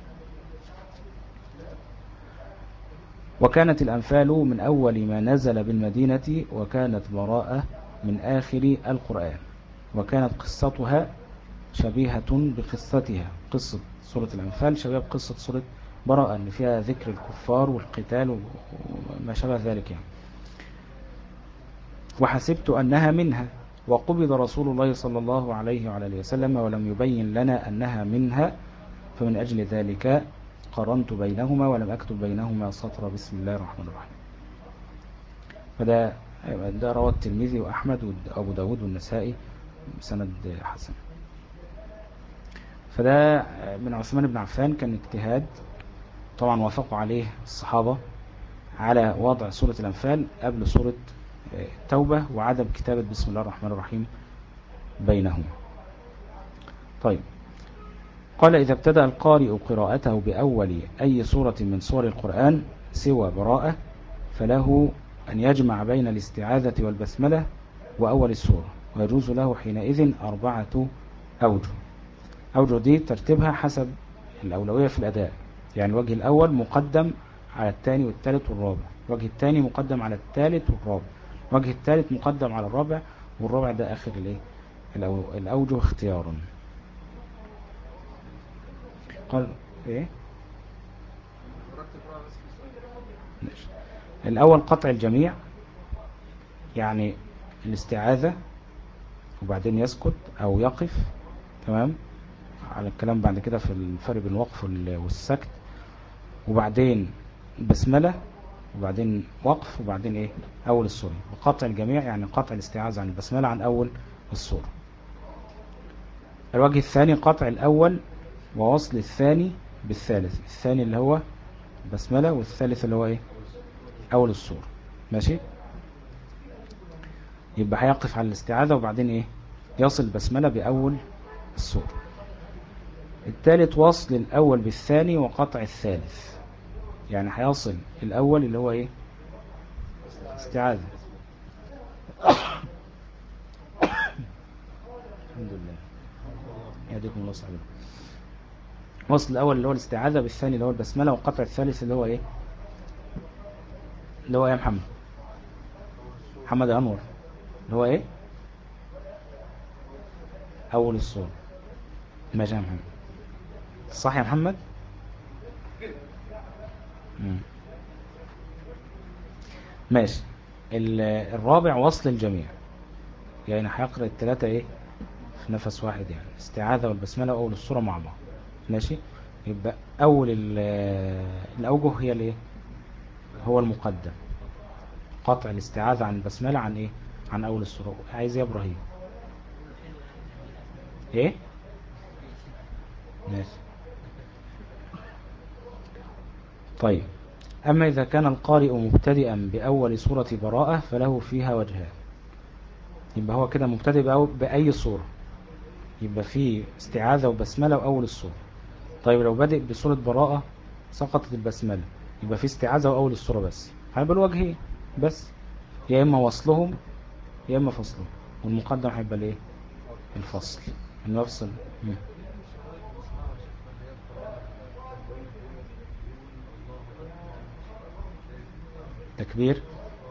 وكانت الأنفال من أول ما نزل بالمدينة، وكانت براءة من آخر القرآن، وكانت قصتها شبيهة بقصتها. قصة سورة الأنفال شبيهة بقصة سورة براءة، أن فيها ذكر الكفار والقتال وما شابه ذلك يعني. وحسبت أنها منها، وقبض رسول الله صلى الله عليه وعلى اله وسلم ولم يبين لنا أنها منها، فمن أجل ذلك قرنت بينهما ولم أكتب بينهما سطر بسم الله الرحمن الرحيم. فده رواه الترمذي وأحمد وأبو داود والنسائي بسند حسن. فده من عثمان بن عفان، كان اجتهاد طبعا وافقوا عليه الصحابة على وضع سورة الأنفال قبل سورة التوبة، وعدم كتابة بسم الله الرحمن الرحيم بينهما. طيب، قال إذا ابتدأ القارئ قراءته بأول أي سورة من سور القرآن سوى براءة فله أن يجمع بين الاستعاذة والبسملة وأول السورة، ويجوز له حينئذ 4 أوجه. أوجه دي ترتيبها حسب الأولوية في الأداء، يعني الوجه الأول مقدم على الثاني والثالث والرابع، الوجه الثاني مقدم على الثالث والرابع، الوجه الثالث مقدم على الرابع، والرابع ده آخر الأوجه اختيارا. قال إيه؟ الأول قطع الجميع، يعني الاستعاذة وبعدين يسكت أو يقف، تمام، على الكلام بعد كده في الفرق بين الوقف والسكت، وبعدين بسملة، وبعدين وقف، وبعدين ايه أول السورة. وقطع الجميع يعني قطع الاستعاذة عن البسملة عن أول السورة. الوجه الثاني قطع الأول ووصل الثاني بالثالث، الثاني اللي هو بسملة والثالث اللي هو ايه أول السورة، ماشي. يبقى هيقف على الاستعاذة وبعدين ايه يصل بسملة بأول السورة. الثالث وصل الأول بالثاني وقطع الثالث، يعني هيصل الأول اللي هو ايه استعاذة. الحمد لله يهديكم الله صحيح. وصل الأول اللي هو الاستعاذة بالثاني اللي هو البسملة، وقطع الثالث اللي هو ايه يا محمد أنور اللي هو ايه أول السورة. ماشي يا محمد، صح يا محمد. ماشي. الرابع وصل الجميع، يعني هيقرأ الثلاثة ايه في نفس واحد، يعني استعاذة والبسملة وأول السورة مع بعض، ماشي. يبقى أول الأوجه هي الايه هو المقدم، قطع الاستعاذة عن البسملة عن ايه عن أول السورة. عايز يا إبراهيم ايه ماشي. طيب، أما إذا كان القارئ مبتدئا بأول سورة براءة فله فيها وجهان. يبقى هو كده مبتدئ بأي سورة، يبقى فيه استعاذة وبسملة وأول السورة. طيب لو بدأ بسورة براءة سقطت البسملة، يبقى فيه استعاذة وأول السورة بس، هيبقى الوجهين بس، يا إما وصلهم يا إما فصلهم، والمقدم هيبقى الايه الفصل، انه يفصل. تكبير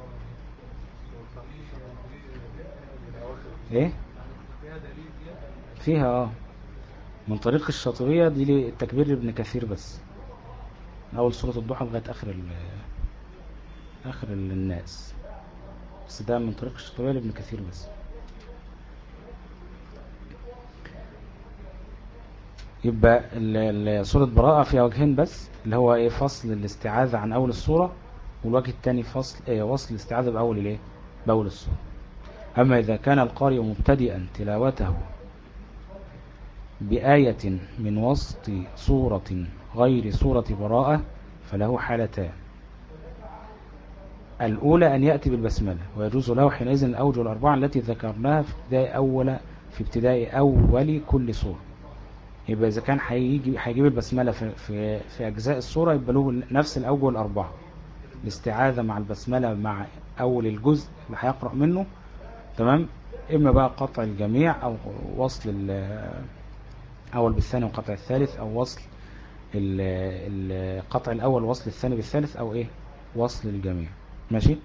ايه فيها من طريق الشاطبية دي التكبير لابن كثير بس، من اول سورة الضحى لغاية اخر الناس، بس ده من طريق الشاطبية لابن كثير بس. يبقى سورة براءة فيها وجهين بس، اللي هو ايه فصل الاستعاذة عن اول السورة، والوجه الثاني فصل وصل الاستعاذة باول السورة. اما اذا كان القارئ مبتدئا تلاوته بآية من وسط سورة غير سورة براءة فله حالتان. الأولى أن يأتي بالبسملة، ويجوز له حينئذ الأوجه الأربعة التي ذكرناها في ابتداء أول كل سورة. يبقى إذا كان هيجيب البسملة في أجزاء السورة يبقى له نفس الأوجه الأربعة، الاستعاذة مع البسملة مع أول الجزء اللي هيقرأ منه، تمام. إما بقى قطع الجميع أو وصل أول بالثاني وقطع الثالث، أو وصل القطع الأول وصل الثاني بالثالث، أو إيه وصل الجميع، ماشي.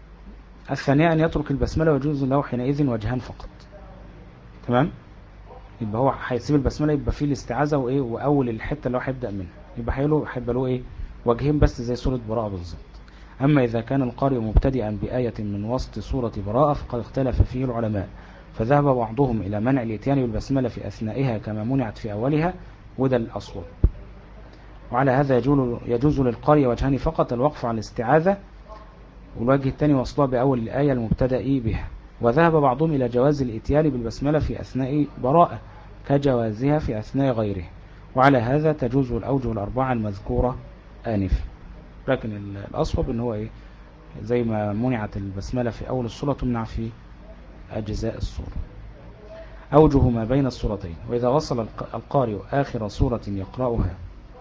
الثانية أن يترك البسملة ويجوز له حينئذ وجهان فقط، تمام. يبقى هو هيسيب البسملة، يبقى فيه الاستعاذة وايه، واول الحتة اللي هو هيبدأ منها، يبقى هيبقى له ايه، وجهين بس زي سورة براءة بالظبط. اما اذا كان القارئ مبتدئا بآية من وسط سورة براءة فقد اختلف فيه العلماء، فذهب بعضهم الى منع الاتيان بالبسملة في اثنائها كما منعت في اولها، وده الاصوب. وعلى هذا يجوز للقارئ وجهان فقط، الوقف على الاستعاذة، والوجه الثاني وصلها بأول الآية المبتدأ بها. وذهب بعضهم إلى جواز الاتيان بالبسملة في أثناء براءة كجوازها في أثناء غيره، وعلى هذا تجوز الأوجه الأربعة المذكورة آنفا. لكن الأصوب إن هو إيه، زي ما منعت البسملة في أول السورة تمنع في أجزاء السورة. أوجه ما بين السورتين: وإذا وصل القارئ آخر سورة يقرأها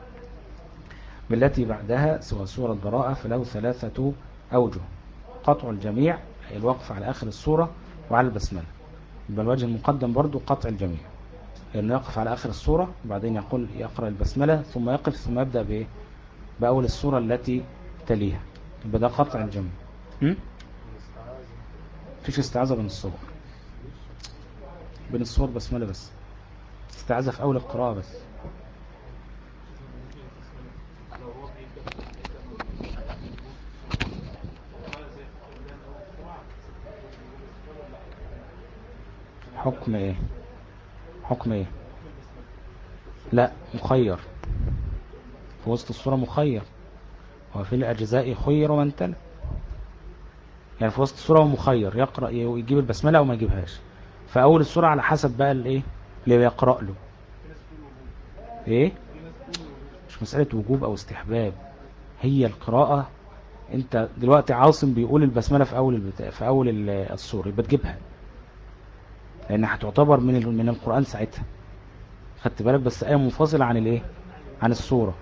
بالتي بعدها سوى سورة براءة فله ثلاثة أوجه: قطع الجميع، الوقف على آخر السورة وعلى البسملة. يبقى الوجه المقدم برضو قطع الجميع، لأنه يقف على آخر السورة وبعدين يقرأ البسملة ثم يقف ثم يبدأ بأول السورة التي تليها، يبقى ده قطع الجميع. فيش استعاذة بين الصور، بين الصور بسملة بس، استعاذة في أول القراءة بس. حكم ايه؟ حكم ايه؟ لا، مخير في وسط السورة، مخير، وفي الأجزاء خير من تلا، يعني في وسط السورة مخير يقرأ يجيب البسملة أو ما يجيبهاش. فأول السورة على حسب بقى الايه اللي بيقرأ له. ايه، مش مسألة وجوب أو استحباب، هي القراءة. انت دلوقتي عاصم بيقول البسملة في أول السورة، يبقى تجيبها لأن هتعتبر من القرآن ساعتها، خدت بالك؟ بس آية منفصلة عن الايه، عن السورة.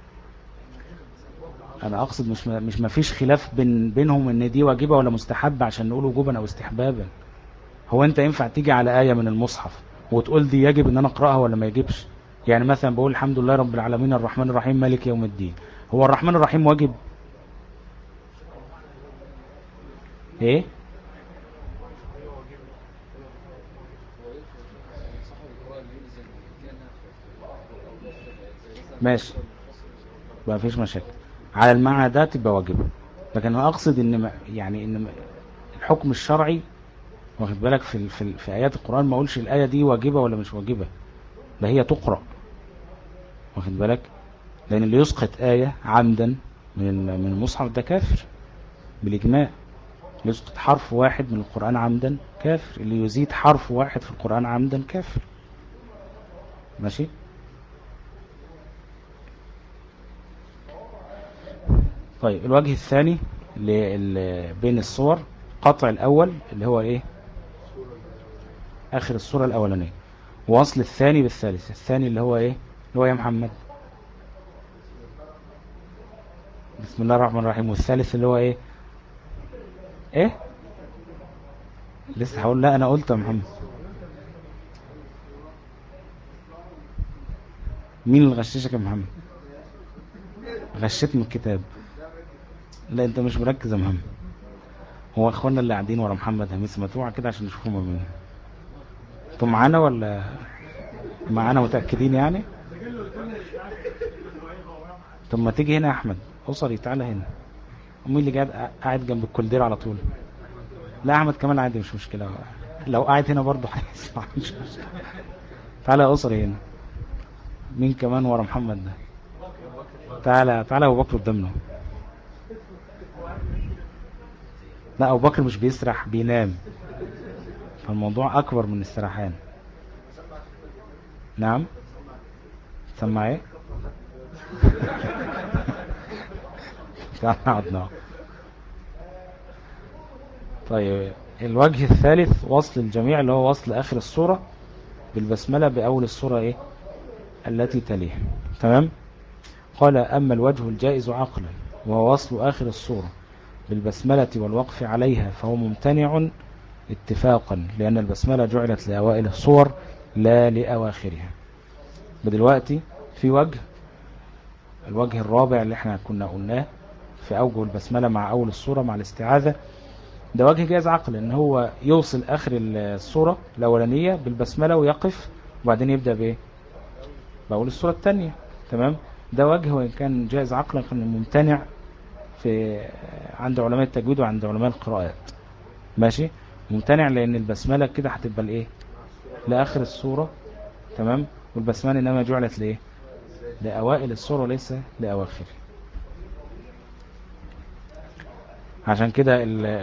انا اقصد مش ما فيش خلاف بينهم ان دي واجبة ولا مستحبة عشان نقول وجوبا او استحبابا. هو انت ينفع تيجي على آية من المصحف وتقول دي يجب ان انا اقرأها ولا ما يجبش؟ يعني مثلا بقول الحمد لله رب العالمين الرحمن الرحيم مالك يوم الدين، هو الرحمن الرحيم واجب؟ ايه، ماشي، ما فيش مشاكل على المعنى ده تبقى واجبة. لكن انا اقصد ان يعني ان الحكم الشرعي، واخد بالك، في ايات القرآن ما اقولش الآية دي واجبة ولا مش واجبة، ده هي تقرأ، واخد بالك؟ لأن اللي يسقط آية عمدا من المصحف ده كافر بالإجماع. اللي يسقط حرف واحد من القرآن عمدا كافر، اللي يزيد حرف واحد في القرآن عمدا كافر. ماشي. طيب الوجه الثاني اللي بين الصور: قطع الأول اللي هو إيه، آخر الصورة الأولانية، ووصل الثاني بالثالث. الثاني اللي هو إيه، اللي هو يا محمد بسم الله الرحمن الرحيم. والثالث اللي هو ايه، ايه لسه هقول، لا انا قلت يا محمد. مين اللي غششك يا محمد؟ غشيت من الكتاب. لا انت مش مركز يا محمد. هو اخوانا اللي قاعدين ورا محمد هميس متوعة كده عشان نشوفهم منين. انتوا معانا ولا معانا متأكدين يعني؟ طب ما تيجي هنا يا احمد اسري، تعالى هنا. ومين اللي قاعد جنب الكولدير على طول؟ لا احمد كمان عادي مش مشكلة، لو قاعد هنا برضه هيسمع مش مشكلة. تعالى يا اسري هنا. مين كمان ورا محمد ده؟ تعالى تعالى ابو بكر قدامنا. لا ابو بكر مش بيسرح، بينام، فالموضوع اكبر من السرحان. نعم، سمع ايه؟ تعال. طيب الوجه الثالث وصل الجميع، اللي هو وصل اخر السورة بالبسملة باول السورة ايه التي تليها. تمام. قال اما الوجه الجائز عقلا وهو وصل اخر السورة بالبسملة والوقف عليها فهو ممتنع اتفاقا، لان البسملة جعلت لاوائل السور لا لاواخرها. بدلوقتي في وجه، الوجه الرابع اللي احنا كنا قلناه في اوجه البسملة مع اول السورة مع الاستعاذة، ده وجه جائز عقل، ان هو يوصل اخر السورة الاولانية بالبسملة ويقف وبعدين يبدأ بايه؟ بقول الصورة التانية. تمام. ده وجه وإن كان جائز عقلا كان ممتنع في عند علماء التجويد وعند علماء القراءات. ماشي. ممتنع لأن البسملة كده هتبقى لإيه؟ لآخر الصورة. تمام. والبسملة إنما جعلت لإيه؟ لأوائل الصورة وليس لأواخر. عشان كده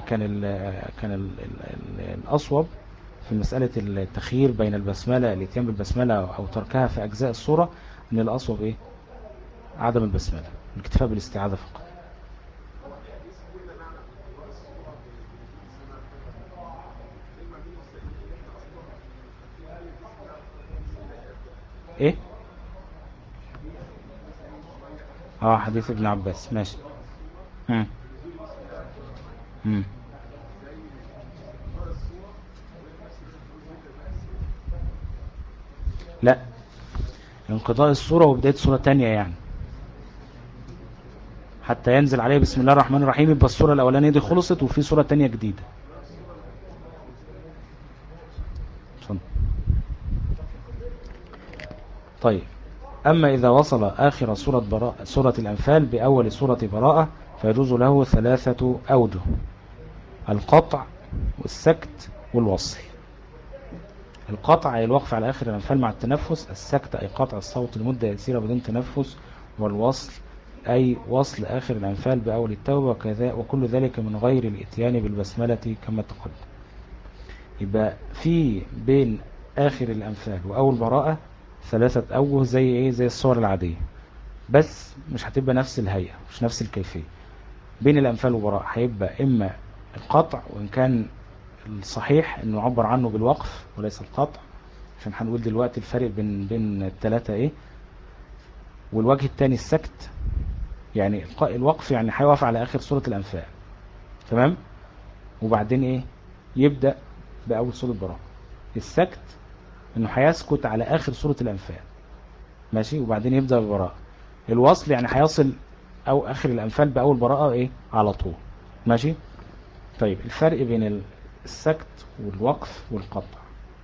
الأصوب في مسألة التخيير بين البسملة، الاتيان بالبسملة أو تركها في أجزاء الصورة، إن الأصوب إيه؟ عدم البسملة، الاكتفاء بالاستعاذة فقط. إيه؟ حديث ابن عباس. ماشي. مم. مم. لا، انقضاء الصورة وبداية صورة تانية يعني، حتى ينزل عليه بسم الله الرحمن الرحيم، يبقى الصورة الأولانية دي خلصت وفي صورة تانية جديدة. طيب. أما إذا وصل آخر سورة الأنفال بأول سورة براءة فيجوز له 3 أوجه: القطع والسكت والوصل. القطع أي الوقف على آخر الأنفال مع التنفس، السكت أي قطع الصوت لمدة يسيرة بدون تنفس، والوصل أي وصل آخر الأنفال بأول التوبة، وكل ذلك من غير الإتيان بالبسملة كما تقدم. يبقى في بين آخر الأنفال وأول براءة 3 أوجه زي إيه؟ زي الصور العادية، بس مش هتبقى نفس الهيئة، مش نفس الكيفية. بين الأنفال وبراءة هيبقى إما القطع، وإن كان الصحيح إنه عبر عنه بالوقف وليس القطع، عشان هنقول دلوقتي الفرق بين الثلاثة إيه. والوجه الثاني السكت، يعني الوقف يعني هيوقف على آخر سورة الأنفال. تمام. وبعدين إيه؟ يبدأ بأول سورة براءة. السكت إنه هيسكت على آخر سورة الأنفال. ماشي. وبعدين يبدأ ببراءة. الوصل يعني هيصل أو آخر الأنفال بأول براءة إيه؟ على طول. ماشي. طيب، الفرق بين السكت والوقف والقطع.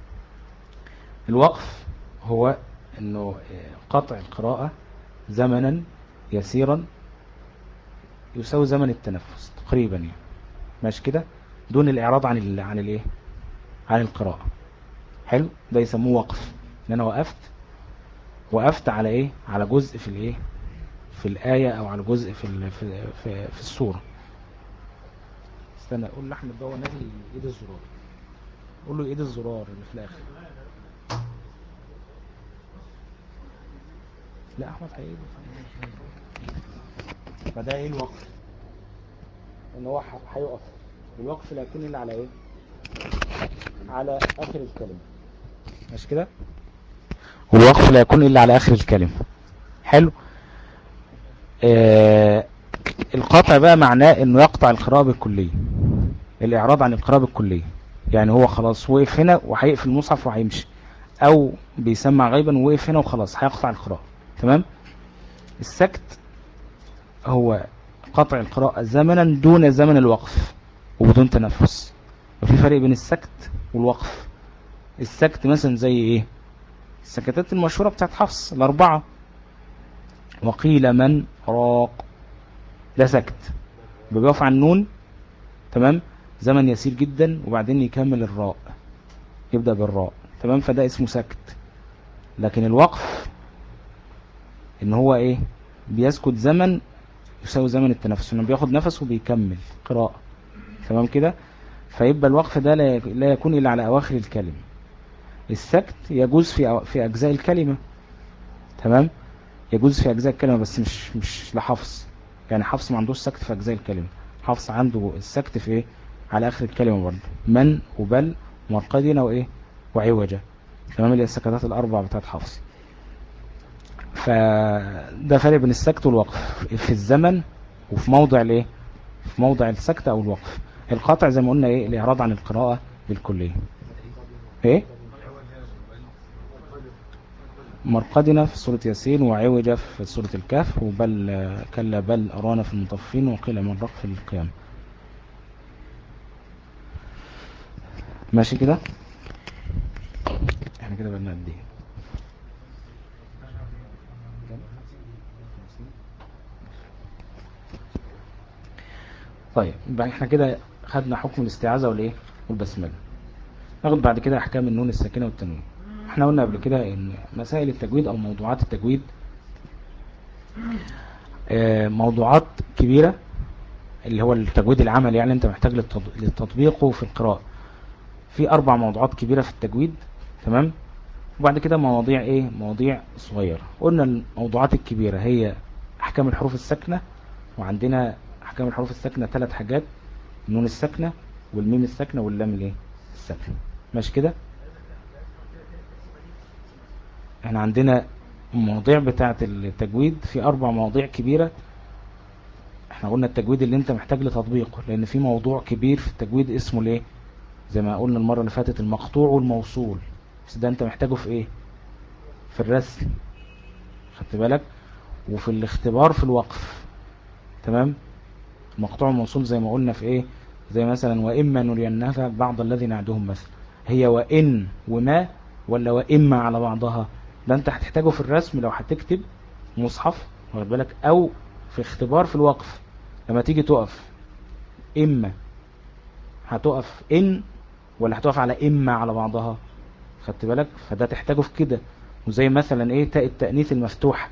الوقف هو انه قطع القراءة زمنا يسيرا يساوي زمن التنفس تقريبا يعني. ماشي كده، دون الاعراض عن الايه، عن القراءة. حلو. ده يسموه وقف، ان انا وقفت على ايه، على جزء في الايه، في الآية او على جزء في السورة. استنى، قول لأحمد ده هو نادي ايد الزرار، قول له ايد الزرار اللي في الاخر. لا، احمد هيقول. فده ايه الوقف؟ ان هو هيقف. الوقف لا يكون الا على ايه، على اخر الكلمة. ماشي كده. والوقف لا يكون الا على اخر الكلمة. حلو. القطع بقى معناه انه يقطع القراءة بالكلية، الاعراض عن القراءة بالكلية. يعني هو خلاص وقف هنا وهيقفل المصحف وهيمشي، او بيسمع غيبا ووقف هنا وخلاص هيقطع القراءة. تمام. السكت هو قطع القراءة زمنا دون زمن الوقف وبدون تنفس. وفي فرق بين السكت والوقف. السكت مثلا زي ايه؟ السكتات المشهورة بتاعت حفص الأربعة: وقيل من راق، ده سكت، بيقف عن النون. تمام. زمن يسير جدا وبعدين يكمل الراء، يبدأ بالراء. تمام. فده اسمه سكت. لكن الوقف ان هو ايه، بيسكت زمن يساوي زمن التنفس، انه بياخد نفس وبيكمل قراءة. تمام كده. فيبقى الوقف ده لا يكون إلا على أواخر الكلمة. السكت يجوز في أجزاء الكلمة. تمام. يجوز في أجزاء الكلمة بس مش لحفص. يعني حفص ما عندوش سكت في أجزاء الكلمة. حفص عنده السكت في إيه، على آخر الكلمة برضه: من وبل ومرقدنا وإيه وعوجة. تمام. اللي هي السكتات الأربع بتاعت حفص. فده فرق بين السكت والوقف في الزمن وفي موضع الإيه، في موضع السكت أو الوقف. القطع زي ما قلنا إيه، الإعراض عن القراءة بالكلية. إيه، مرقدنا في سورة ياسين، وعوجة في سورة الكهف، وبل كلا بل أرانا في المطفين، وقيل من رق في القيام. ماشي كده. احنا كده بقى قد ايه؟ طيب يبقى احنا كده خدنا حكم الاستعاذة والايه والبسملة. ناخد بعد كده احكام النون الساكنة والتنوين. احنا قلنا قبل كده ان مسائل التجويد او موضوعات التجويد موضوعات كبيرة، اللي هو التجويد العملي يعني انت محتاج للتطبيق في القراءة. في 4 موضوعات كبيرة في التجويد، تمام. وبعد كده مواضيع ايه، مواضيع صغيرة. قلنا الموضوعات الكبيرة هي احكام الحروف الساكنة، وعندنا احكام الحروف الساكنة 3 حاجات: النون الساكنة والميم الساكنة واللام الايه الساكنة. ماشي كده. احنا عندنا المواضيع بتاعة التجويد في 4 مواضيع كبيرة. احنا قلنا التجويد اللي انت محتاج لتطبيقه، لان في موضوع كبير في التجويد اسمه الايه، زي ما قلنا المرة اللي فاتت، المقطوع والموصول. بس ده انت محتاجه في ايه، في الرسم، خدت بالك، وفي الاختبار في الوقف، تمام. المقطوع والموصول زي ما قلنا في ايه، زي مثلا وإما نرينك بعض الذي نعدهم مثلا. هي وإن وما ولا وإما على بعضها؟ ده انت هتحتاجه في الرسم لو هتكتب مصحف، واخد بالك، او في اختبار في الوقف لما تيجي تقف. إما هتقف إن ولا هتقف على إما على بعضها، خدت بالك، فده تحتاجه في كده. وزي مثلا ايه تاء التأنيث المفتوحة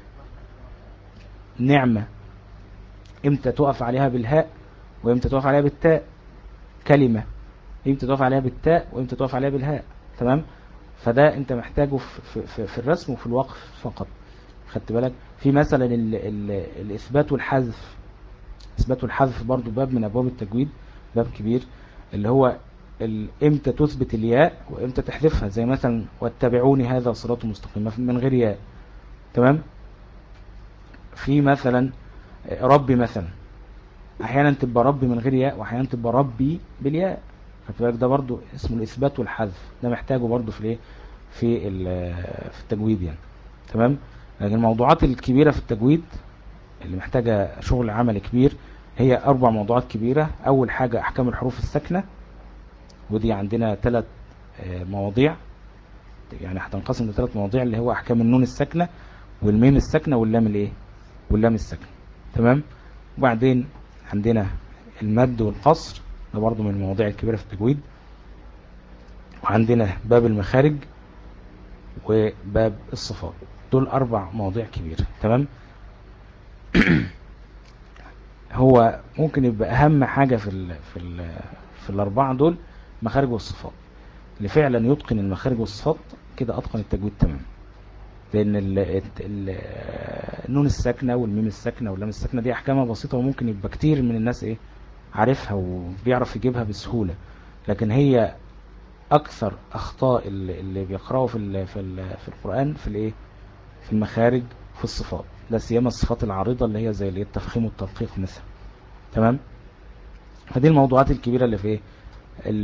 نعمة، امتى تقف عليها بالهاء وامتى تقف عليها بالتاء. كلمة امتى تقف عليها بالتاء وامتى تقف عليها بالهاء، تمام. فده انت محتاجه في الرسم وفي الوقف فقط، خدت بالك. في مثلا الإثبات والحذف. إثبات والحذف برضو باب من أبواب التجويد، باب كبير، اللي هو امتى تثبت الياء وامتى تحذفها. زي مثلا واتبعوني هذا صراط مستقيم من غير ياء، تمام. في مثلا ربي مثلا، احيانا تبقى ربي من غير ياء واحيانا تبقى ربي بالياء، خدت بالك. ده برضو اسمه الإثبات والحذف، ده محتاجه برضو في الايه، في التجويد يعني، تمام. لكن الموضوعات الكبيرة في التجويد اللي محتاجة شغل عمل كبير هي 4 موضوعات كبيرة. أول حاجة أحكام الحروف الساكنة، ودي عندنا 3 مواضيع، يعني هتنقسم ل3 مواضيع، اللي هو أحكام النون الساكنة والميم الساكنة واللام الايه واللام الساكنة، تمام. وبعدين عندنا المد والقصر، ده برضو من المواضيع الكبيرة في التجويد. وعندنا باب المخارج وباب الصفات. دول 4 مواضيع كبيرة، تمام. هو ممكن يبقى اهم حاجة في ال4 دول مخارج والصفات. اللي فعلا يتقن المخارج والصفات كده اتقن التجويد تمام. لان النون الساكنة والميم الساكنة واللام الساكنة دي احكامها بسيطة، وممكن يبقى كتير من الناس ايه عارفها وبيعرف يجيبها بسهولة. لكن هي اكثر اخطاء اللي بيقرأوا في القرآن في الايه، في المخارج، في الصفات، لا سيما الصفات العارضة اللي هي زي التفخيم والتدقيق مثلا، تمام. فدي الموضوعات الكبيرة اللي في ايه، اللي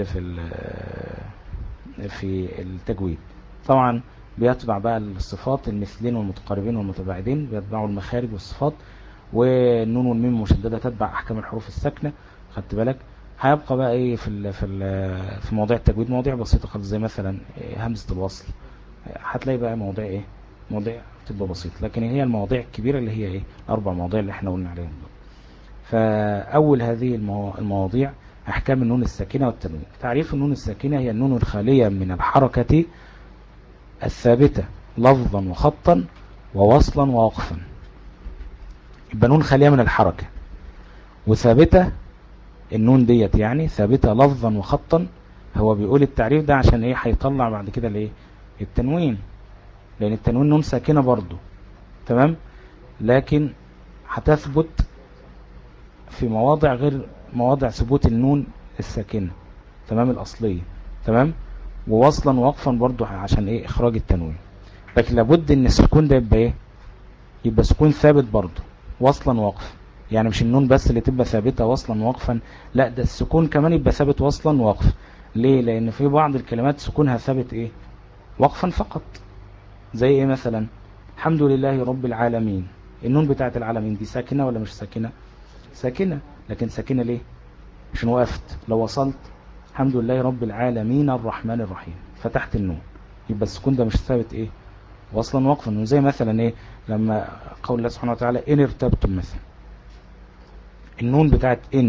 في التجويد. طبعا بيتبع بقى الصفات المثلين والمتقاربين والمتباعدين، بيتبعوا المخارج والصفات. والنون والميم المشددة تتبع احكام الحروف الساكنة، خدت بالك. هيبقى بقى ايه في مواضيع التجويد مواضيع بسيطة خالص، زي مثلا همزة الوصل. هتلاقي بقى مواضيع ايه، مواضيع تبقى بسيطة. لكن هي المواضيع الكبيرة اللي هي ايه 4 مواضيع اللي احنا قلنا عليهم دول. فأول هذه المواضيع أحكام النون الساكنة والتنوين. تعريف النون الساكنة: هي النون الخالية من الحركة الثابتة لفظا وخطا ووصلا ووقفا. يبقى نون خالية من الحركة وثابتة، النون ديت يعني ثابتة لفظا وخطا. هو بيقول التعريف ده عشان ايه هيطلع بعد كده الايه التنوين، لأن التنوين نون ساكنة برضو، تمام. لكن هتثبت في مواضع غير مواضع ثبوت النون الساكنة، تمام، الأصلية، تمام. ووصلا ووقفا برضو عشان ايه اخراج التنوين. لكن لابد ان السكون ده يبقى ايه، يبقى سكون ثابت برضو وصلا ووقفا. يعني مش النون بس اللي تبقى ثابتة وصلا ووقفا، لا ده السكون كمان يبقى ثابت وصلا ووقفا. ليه؟ لان في بعض الكلمات سكونها ثابت ايه وقفا فقط. زي ايه مثلا الحمد لله رب العالمين، النون بتاعت العالمين دي ساكنة ولا مش ساكنة؟ ساكنة. لكن ساكنة ليه؟ عشان وقفت. لو وصلت الحمد لله رب العالمين الرحمن الرحيم فتحت النون، يبقى السكون ده مش ثابت ايه وصلا وقفا. وزي مثلا ايه لما قول الله سبحانه وتعالى ان ارتبتم مثلا، النون بتاعت ان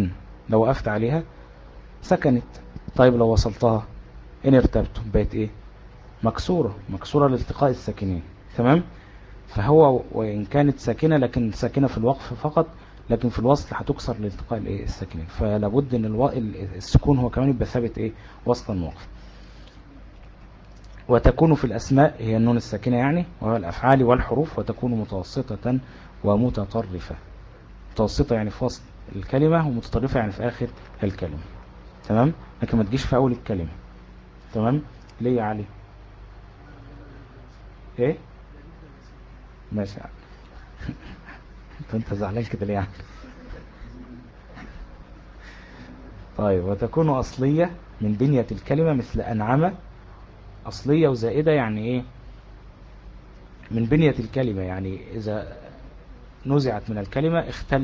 لو وقفت عليها سكنت. طيب لو وصلتها إن ارتبتم بقت إيه؟ مكسورة لالتقاء الساكنين. تمام. فهو وإن كانت ساكنة لكن ساكنة في الوقف فقط، لكن في الوصل هتكسر لالتقاء الساكنين. فلابد ان السكون هو كمان يبقى ثابت ايه؟ وصلا وقف. وتكون في الأسماء هي النون الساكنة يعني، وهو الأفعال والحروف، وتكون متوسطة ومتطرفة. متوسطة يعني في وسط الكلمة، ومتطرفة يعني في آخر الكلمة. تمام. لكن ما تجيش في أول الكلمة. تمام. ليه يا علي؟ ايه؟ ماشي يعني. انت زعلان كده ليه يعني؟ طيب. وتكون أصلية من بنية الكلمة مثل أنعمة. أصلية وزائدة يعني إيه؟ من بنية الكلمة يعني إذا نزعت من الكلمة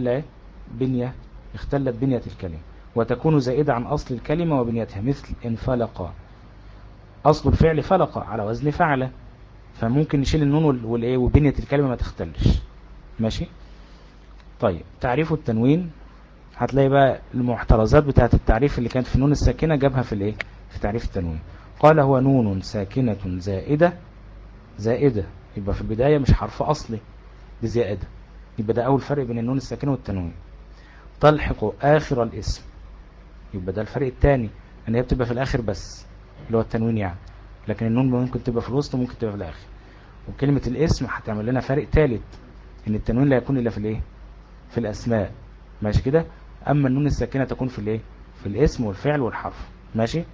اختلت بنية الكلمة. وتكون زائدة عن أصل الكلمة وبنيتها مثل انفلق. أصل الفعل فلق على وزن فعل، فممكن نشيل النون والإيه وبنية الكلمة ما تختلش. ماشي. طيب. تعريف التنوين، هتلاقي بقى المحترزات بتاعت التعريف اللي كانت في النون الساكنة جابها في الايه في تعريف التنوين. قال هو نون ساكنة زائدة يبقى في البداية مش حرف أصلي، دي زائدة. يبقى ده أول فرق بين النون الساكنة والتنوين. تلحق آخر الاسم، يبقى ده الفرق الثاني، ان هي بتبقى في الآخر بس، اللي هو التنوين يعني. لكن النون ممكن تبقى في الوسط وممكن تبقى في الآخر. وكلمة الاسم هتعمل لنا فرق ثالث، ان التنوين لا يكون إلا في الايه في الأسماء. ماشي كده. أما النون الساكنة تكون في الايه في الاسم والفعل والحرف. ماشي.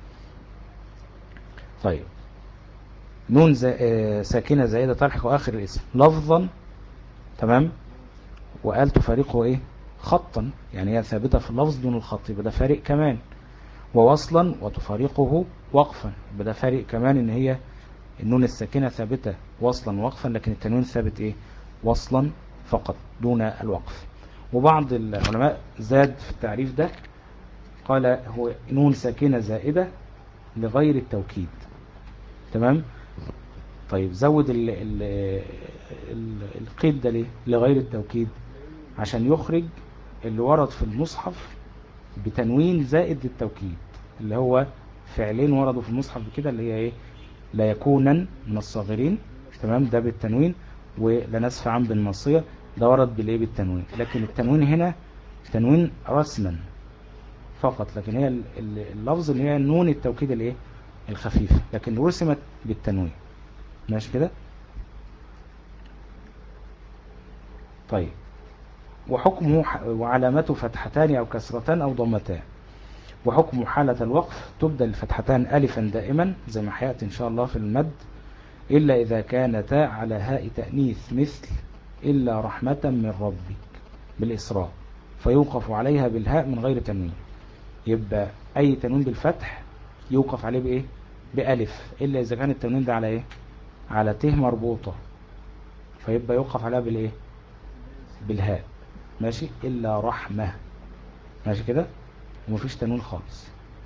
طيب. نون ساكنة زائدة تلحق آخر الاسم لفظا. تمام. وقال تفارقه ايه خطا، يعني هي ثابتة في اللفظ دون الخط، يبقى ده فارق كمان. ووصلا وتفارقه وقفا، يبقى ده فارق كمان، ان هي النون الساكنة ثابتة وصلا وقفا، لكن التنوين ثابت ايه وصلا فقط دون الوقف. وبعض العلماء زاد في التعريف ده، قال هو نون ساكنة زائدة لغير التوكيد. تمام. طيب. زود القيد ده ليه لغير التوكيد؟ عشان يخرج اللي ورد في المصحف بتنوين زائد التوكيد، اللي هو فعلين وردوا في المصحف بكده، اللي هي ايه لا يكونن من الصاغرين. تمام. ده بالتنوين. ولا نسفعا بالناصية، ده ورد بالايه بالتنوين. لكن التنوين هنا تنوين رسما فقط، لكن هي اللفظ اللي هي نون التوكيد الايه الخفيفة، لكن رسمت بالتنوين. ماشي كده. طيب. وحكمه وعلامته فتحتان أو كسرتان أو ضمتان. وحكم حالة الوقف تبدأ الفتحتان ألفا دائما زي ما حيأتي إن شاء الله في المد، إلا إذا كانتا على هاء تأنيث مثل إلا رحمة من ربك بالإسراء، فيوقف عليها بالهاء من غير تنوين. يبقى أي تنوين بالفتح يوقف عليه بإيه بألف، إلا إذا كان التنوين ده على إيه على ته مربوطة، فيبقى يوقف عليها بالإيه بالهاء. ماشي. إلا رحمة. ماشي كده. ومفيش تنوين خالص.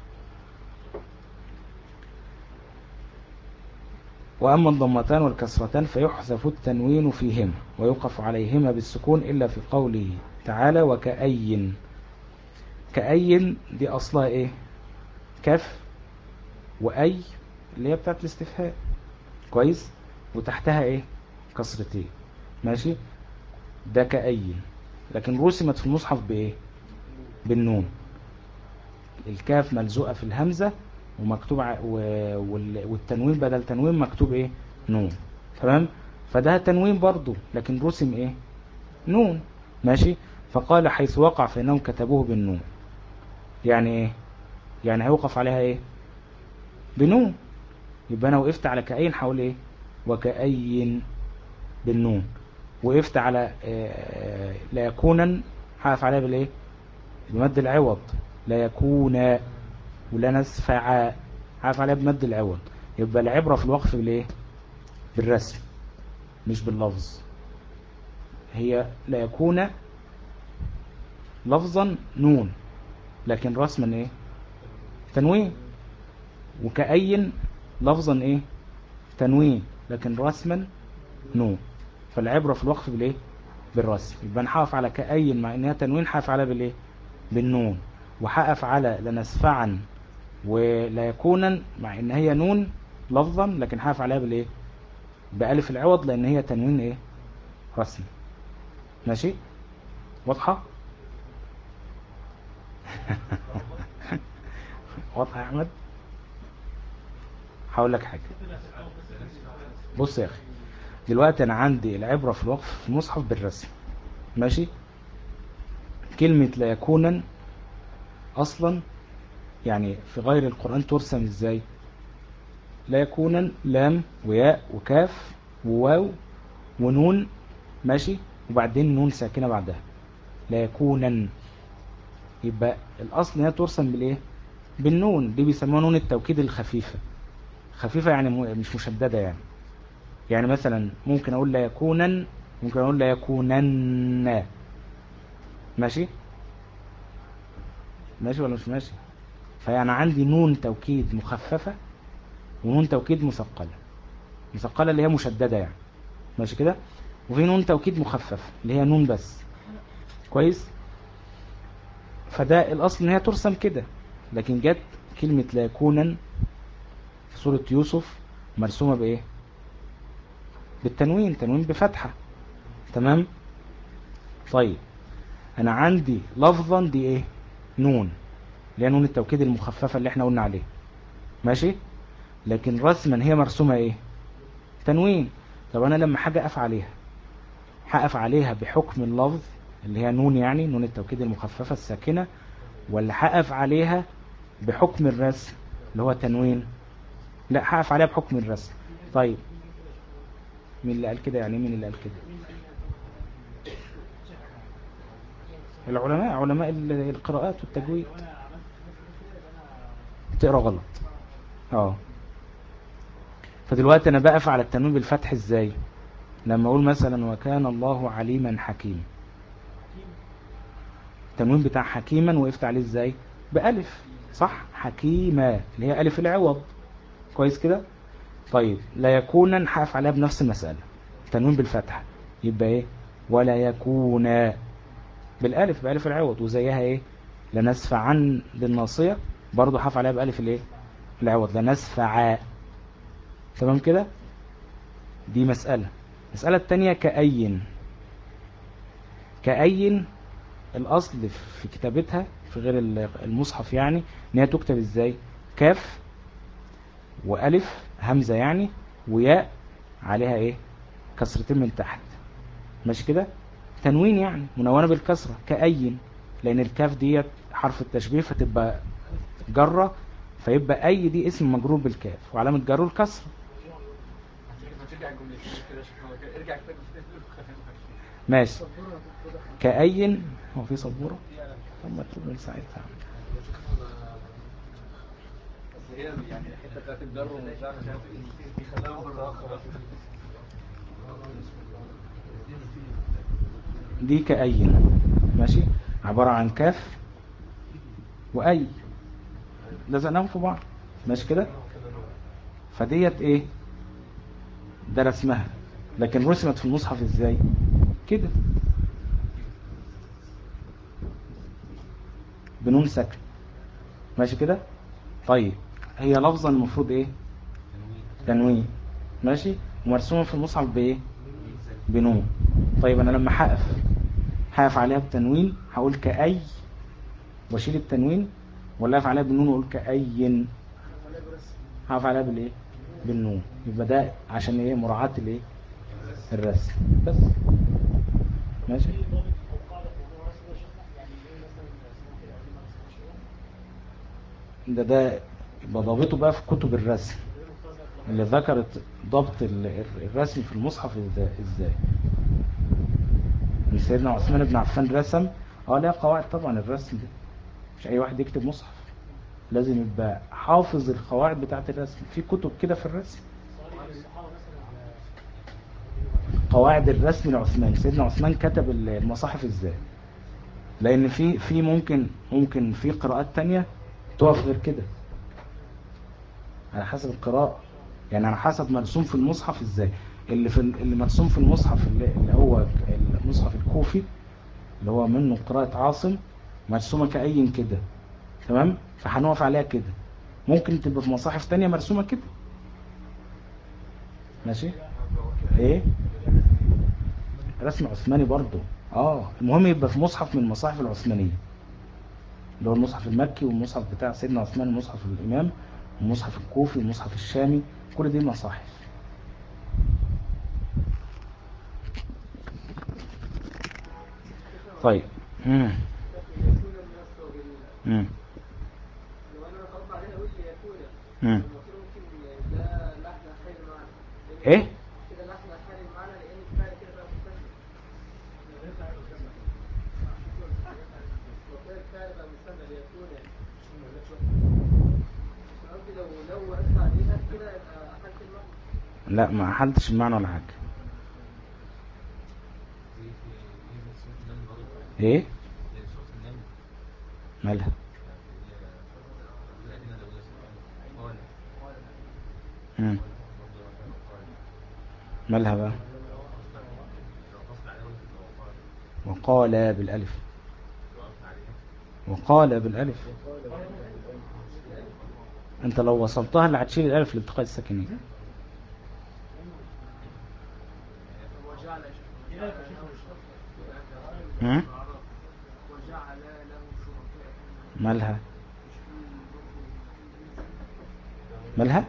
وأما الضمتان والكسرتان فيحذف التنوين فيهما ويوقف عليهما بالسكون إلا في قوله تعالى وكأين. كأين دي أصلها إيه كف وأي اللي هي بتاعت الاستفهام. كويس. وتحتها إيه كسرتين. ماشي. ده كأين، لكن رسمت في المصحف بإيه بالنون. الكاف ملزوقة في الهمزة ومكتوب والتنوين بدل تنوين مكتوب ايه نون. تمام. فده تنوين برضو لكن رسم ايه نون. ماشي. فقال حيث وقع فإنهم كتبوه بالنون. يعني ايه يعني هيوقف عليها ايه بنون. يبقى انا وقفت على كأين حول ايه وكأين بالنون. وقفت على لا يكونا حقف عليها بالايه بمد العوض لا يكون. ولا نسفع حقف عليها بمد العوض. يبقى العبرة في الوقف بالايه بالرسم مش باللفظ. هي لا يكون لفظا نون لكن رسما ايه تنوين. وكأين لفظا ايه تنوين لكن رسما نون. فالعبرة في الوقف بالايه بالرسم. يبقى نحقف على كأين مع انها تنوين حقف عليها بالايه بالنون. وحقف على لنسفعا ولا يكونا، مع ان هي نون لفظا لكن حقف عليها بالايه؟ بألف العوض، لان هي تنوين ايه؟ رسمي. ماشي، واضحة؟ واضحة يا احمد؟ هقول لك حاجة. بص يا اخي، دلوقتي انا عندي العبرة في الوقف في المصحف بالرسم. ماشي، كلمة لا يكونا اصلا يعني في غير القرآن ترسم ازاي؟ لا يكونا لام وياء وكاف وواو ونون، ماشي، وبعدين نون ساكنة بعدها، لا يكونا. يبقى الاصل هي ترسم بالايه؟ بالنون. دي بيسموها نون التوكيد الخفيفة. خفيفة يعني مش مشددة يعني. يعني مثلا ممكن اقول لا يكونا، ممكن اقول لا يكونن. ماشي ماشي ولا مش ماشي؟ فيعني عندي نون توكيد مخففة ونون توكيد مثقلة. مثقلة اللي هي مشددة يعني، ماشي كده. وفي نون توكيد مخففة اللي هي نون بس. كويس. فده الاصل ان هي ترسم كده، لكن جت كلمة لا يكونا في سورة يوسف مرسومة بايه؟ بالتنوين، تنوين بفتحة. تمام. طيب انا عندي لفظا دي ايه؟ نون، اللي هي نون التوكيد المخففة اللي احنا قلنا عليه. ماشي، لكن رسما هي مرسومة ايه؟ تنوين. طب انا لما حاجة اقف عليها، هقف عليها بحكم اللفظ اللي هي نون، يعني نون التوكيد المخففة الساكنة، ولا هقف عليها بحكم الرسم اللي هو تنوين؟ لا، هقف عليها بحكم الرسم. طيب مين اللي قال كده؟ يعني مين اللي قال كده؟ العلماء، علماء القراءات والتجويد. تقرا غلط. فدلوقتي انا بقف على التنوين بالفتح ازاي؟ لما اقول مثلا وكان الله عليما حكيما، التنوين بتاع حكيما وقفت عليه ازاي؟ بألف، صح؟ حكيمة اللي هي ألف العوض. كويس كده. طيب لا يكونا حقف عليها بنفس المسألة، تنوين بالفتحة، يبقى ايه؟ ولا يكونا بالألف، بألف العوض. وزيها ايه؟ لنسفعا بالناصية، برضو حقف عليها بألف الايه؟ العوض، لنسفعا. تمام كده. دي مسألة. المسألة التانية كأين. كأين الأصل في كتابتها في غير المصحف يعني ان هي تكتب ازاي؟ كاف وألف همزة يعني، وياء عليها ايه؟ كسرتين من تحت. ماشي كده. تنوين يعني منونة بالكسرة كأين، لأن الكاف ديت حرف التشبيه فتبقى جرة، فيبقى أي دي اسم مجرور بالكاف وعلامة جره الكسرة. ماشي. كأين هو في سبورة؟ طب ما تقول من ساعتها. هي يعني الحته بتاعت الجر والنزاع مش عارف ايه خلاها مره اخرى. دي كأين، ماشي، عبارة عن كاف وأي لزقناهم في بعض. ماشي كده. فديت ايه؟ ده رسمها، لكن رسمت في المصحف ازاي؟ كده، بنون ساكن. ماشي كده. طيب هي لفظا المفروض ايه؟ تنوين. ماشي، ومرسومه في المصحف بايه؟ بنون. طيب انا لما حقف عليها بتنوين هقول كأي واشيل التنوين، ولا اقف عليها بالنون واقول كأين؟ هقف عليها بالايه؟ بالنون. يبقى ده عشان ايه؟ مراعاة الايه؟ الرسم بس. ماشي. ده يبقى ضابطه بقى في كتب الرسم اللي ذكرت ضبط الرسم في المصحف ازاي. سيدنا عثمان بن عفان رسم، لا قواعد طبعا الرسم ده، مش اي واحد يكتب مصحف، لازم يبقى حافظ القواعد بتاعه الرسم. في كتب كده في الرسم، قواعد الرسم لعثمان. سيدنا عثمان كتب المصاحف ازاي، لان في ممكن في قراءات تانية تقف غير كده، على حسب القراءة، يعني على حسب مرسوم في المصحف ازاي. اللي مرسوم في المصحف اللي هو المصحف الكوفي اللي هو منه قراءة عاصم، مرسومة كأين كده، تمام، فهنقف عليها كده. ممكن تبقى في مصاحف تانية مرسومة كده. ماشي. ايه رسم عثماني برضو. المهم يبقى في مصحف من المصاحف العثمانية، اللي هو المصحف المكي والمصحف بتاع سيدنا عثمان، المصحف الإمام، والمصحف الكوفي والمصحف الشامي، كل دي مصاحف. طيب. ايه كده لحن حال المعنى لان الفعل كده بقى مستمر. الفعل بقى مستمر يكون قصدي لو وقفت عليها كده يبقى احلت المعنى. لا، ما حلتش المعنى ولا حاجه. ايه مالها؟ مالها بقى؟ وقال بالالف. وقال بالالف. انت لو وصلتها اللي هتشيل الالف لالتقاء الساكنين. مالها؟ مالها؟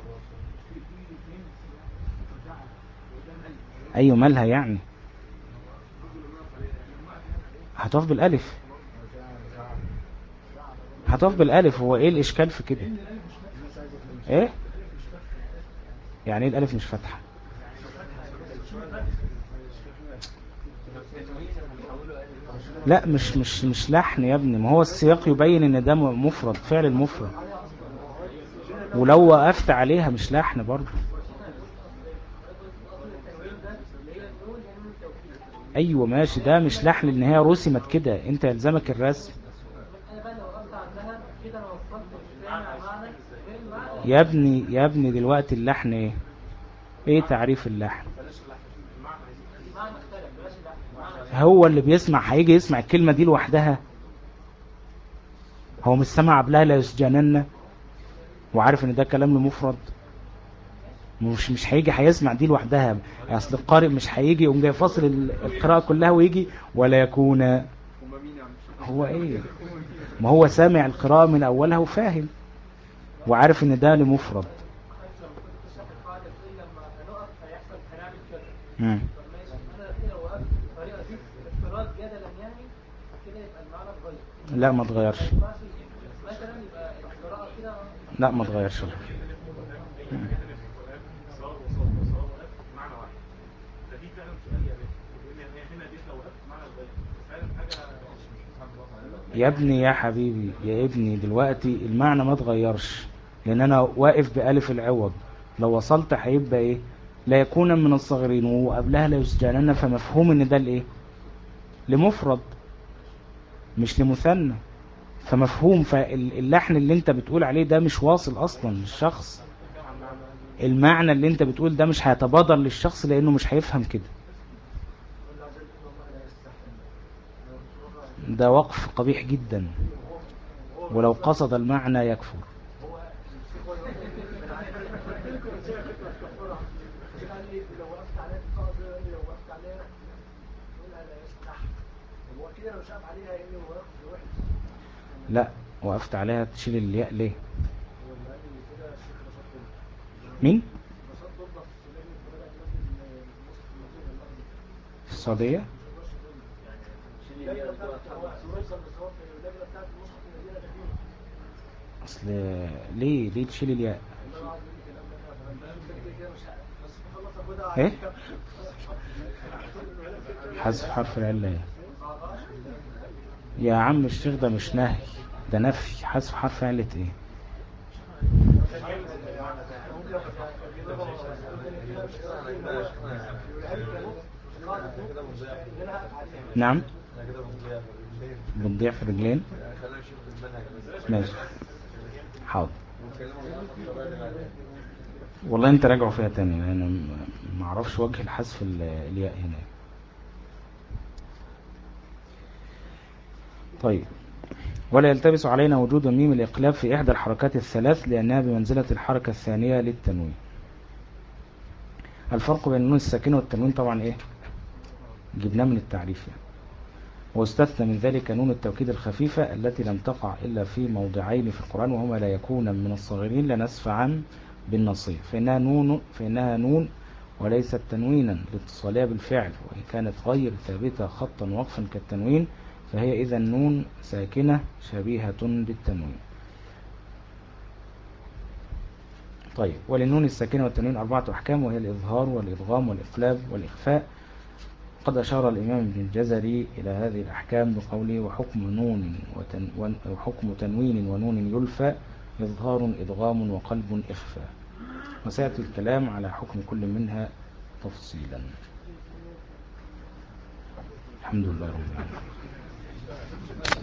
ايوه مالها يعني؟ هتقف بالالف. هتقف بالالف. هو ايه الاشكال في كده؟ ايه يعني ايه الالف مش فاتحه؟ لا، مش لحن يا ابني. ما هو السياق يبين ان ده مفرد، فعل المفرد، ولو وقفت عليها مش لحن برضه. ايوه ماشي، ده مش لحن ان هي رسمت كده، انت يلزمك الرسم. يا ابني دلوقتي اللحن ايه؟ ايه تعريف اللحن؟ هو اللي بيسمع هيجي يسمع الكلمة دي لوحدها؟ هو مش سمع قبلها لا يسجنن وعارف ان ده كلام لمفرد؟ مش هيجي هيسمع دي لوحدها. اصل القارئ مش هيجي يقوم جاي فاصل القراءة كلها ويجي ولا يكون. هو ايه؟ ما هو سامع القراءة من اولها وفاهم وعارف ان ده لمفرد. لا ما تغيرش. لا ما تغيرش. يا ابني يا حبيبي يا ابني دلوقتي المعنى ما تغيرش، لان انا واقف بألف العوض. لو وصلت هيبقى ايه؟ لا يكون من الصغيرين وقبلها لا يسجنن، فمفهوم ان ده الايه؟ لمفرد مش لمثنى، فمفهوم. فاللحن اللي انت بتقول عليه ده مش واصل اصلا للشخص. المعنى اللي انت بتقول ده مش هيتبادر للشخص لانه مش هيفهم كده. ده وقف قبيح جدا، ولو قصد المعنى يكفر. لا وقفت عليها تشيل الياء ليه؟ مين؟ في السعودية؟ اصل ليه تشيل الياء؟ ايه؟ حذف حرف العلة ايه؟ يا عم الشيخ ده مش نهي، ده نفي. حذف حرف علة ايه؟ نعم بتضيع في الرجلين. ماشي حاضر. والله انت راجعوا فيها تاني، انا ما اعرفش وجه الحذف الياء هنا. طيب ولا يلتبس علينا وجود ميم الإقلاب في إحدى الحركات الثلاث لأنها بمنزلة الحركة الثانية للتنوين. الفرق بين النون الساكنة والتنوين طبعا إيه؟ جبناه من التعريف يعني. واستثنى من ذلك نون التوكيد الخفيفة التي لم تقع إلا في موضعين في القرآن وهما لا يكون من الصغيرين لنسفعا بالنصيب، فإنها نون وليست تنوينا لاتصالها بالفعل، وإن كانت غير ثابتة خطا وقفا كالتنوين فهي إذا نون ساكنة شبيهة بالتنوين. طيب، وللنون الساكنة والتنوين 4 أحكام، وهي الإظهار والإدغام والإقلاب والإخفاء. قد أشار الإمام ابن الجزري إلى هذه الأحكام بقوله وحكم تنوين ونون يلفى إظهار إدغام وقلب إخفاء، وسيأتي الكلام على حكم كل منها تفصيلا. الحمد لله رب العالمين.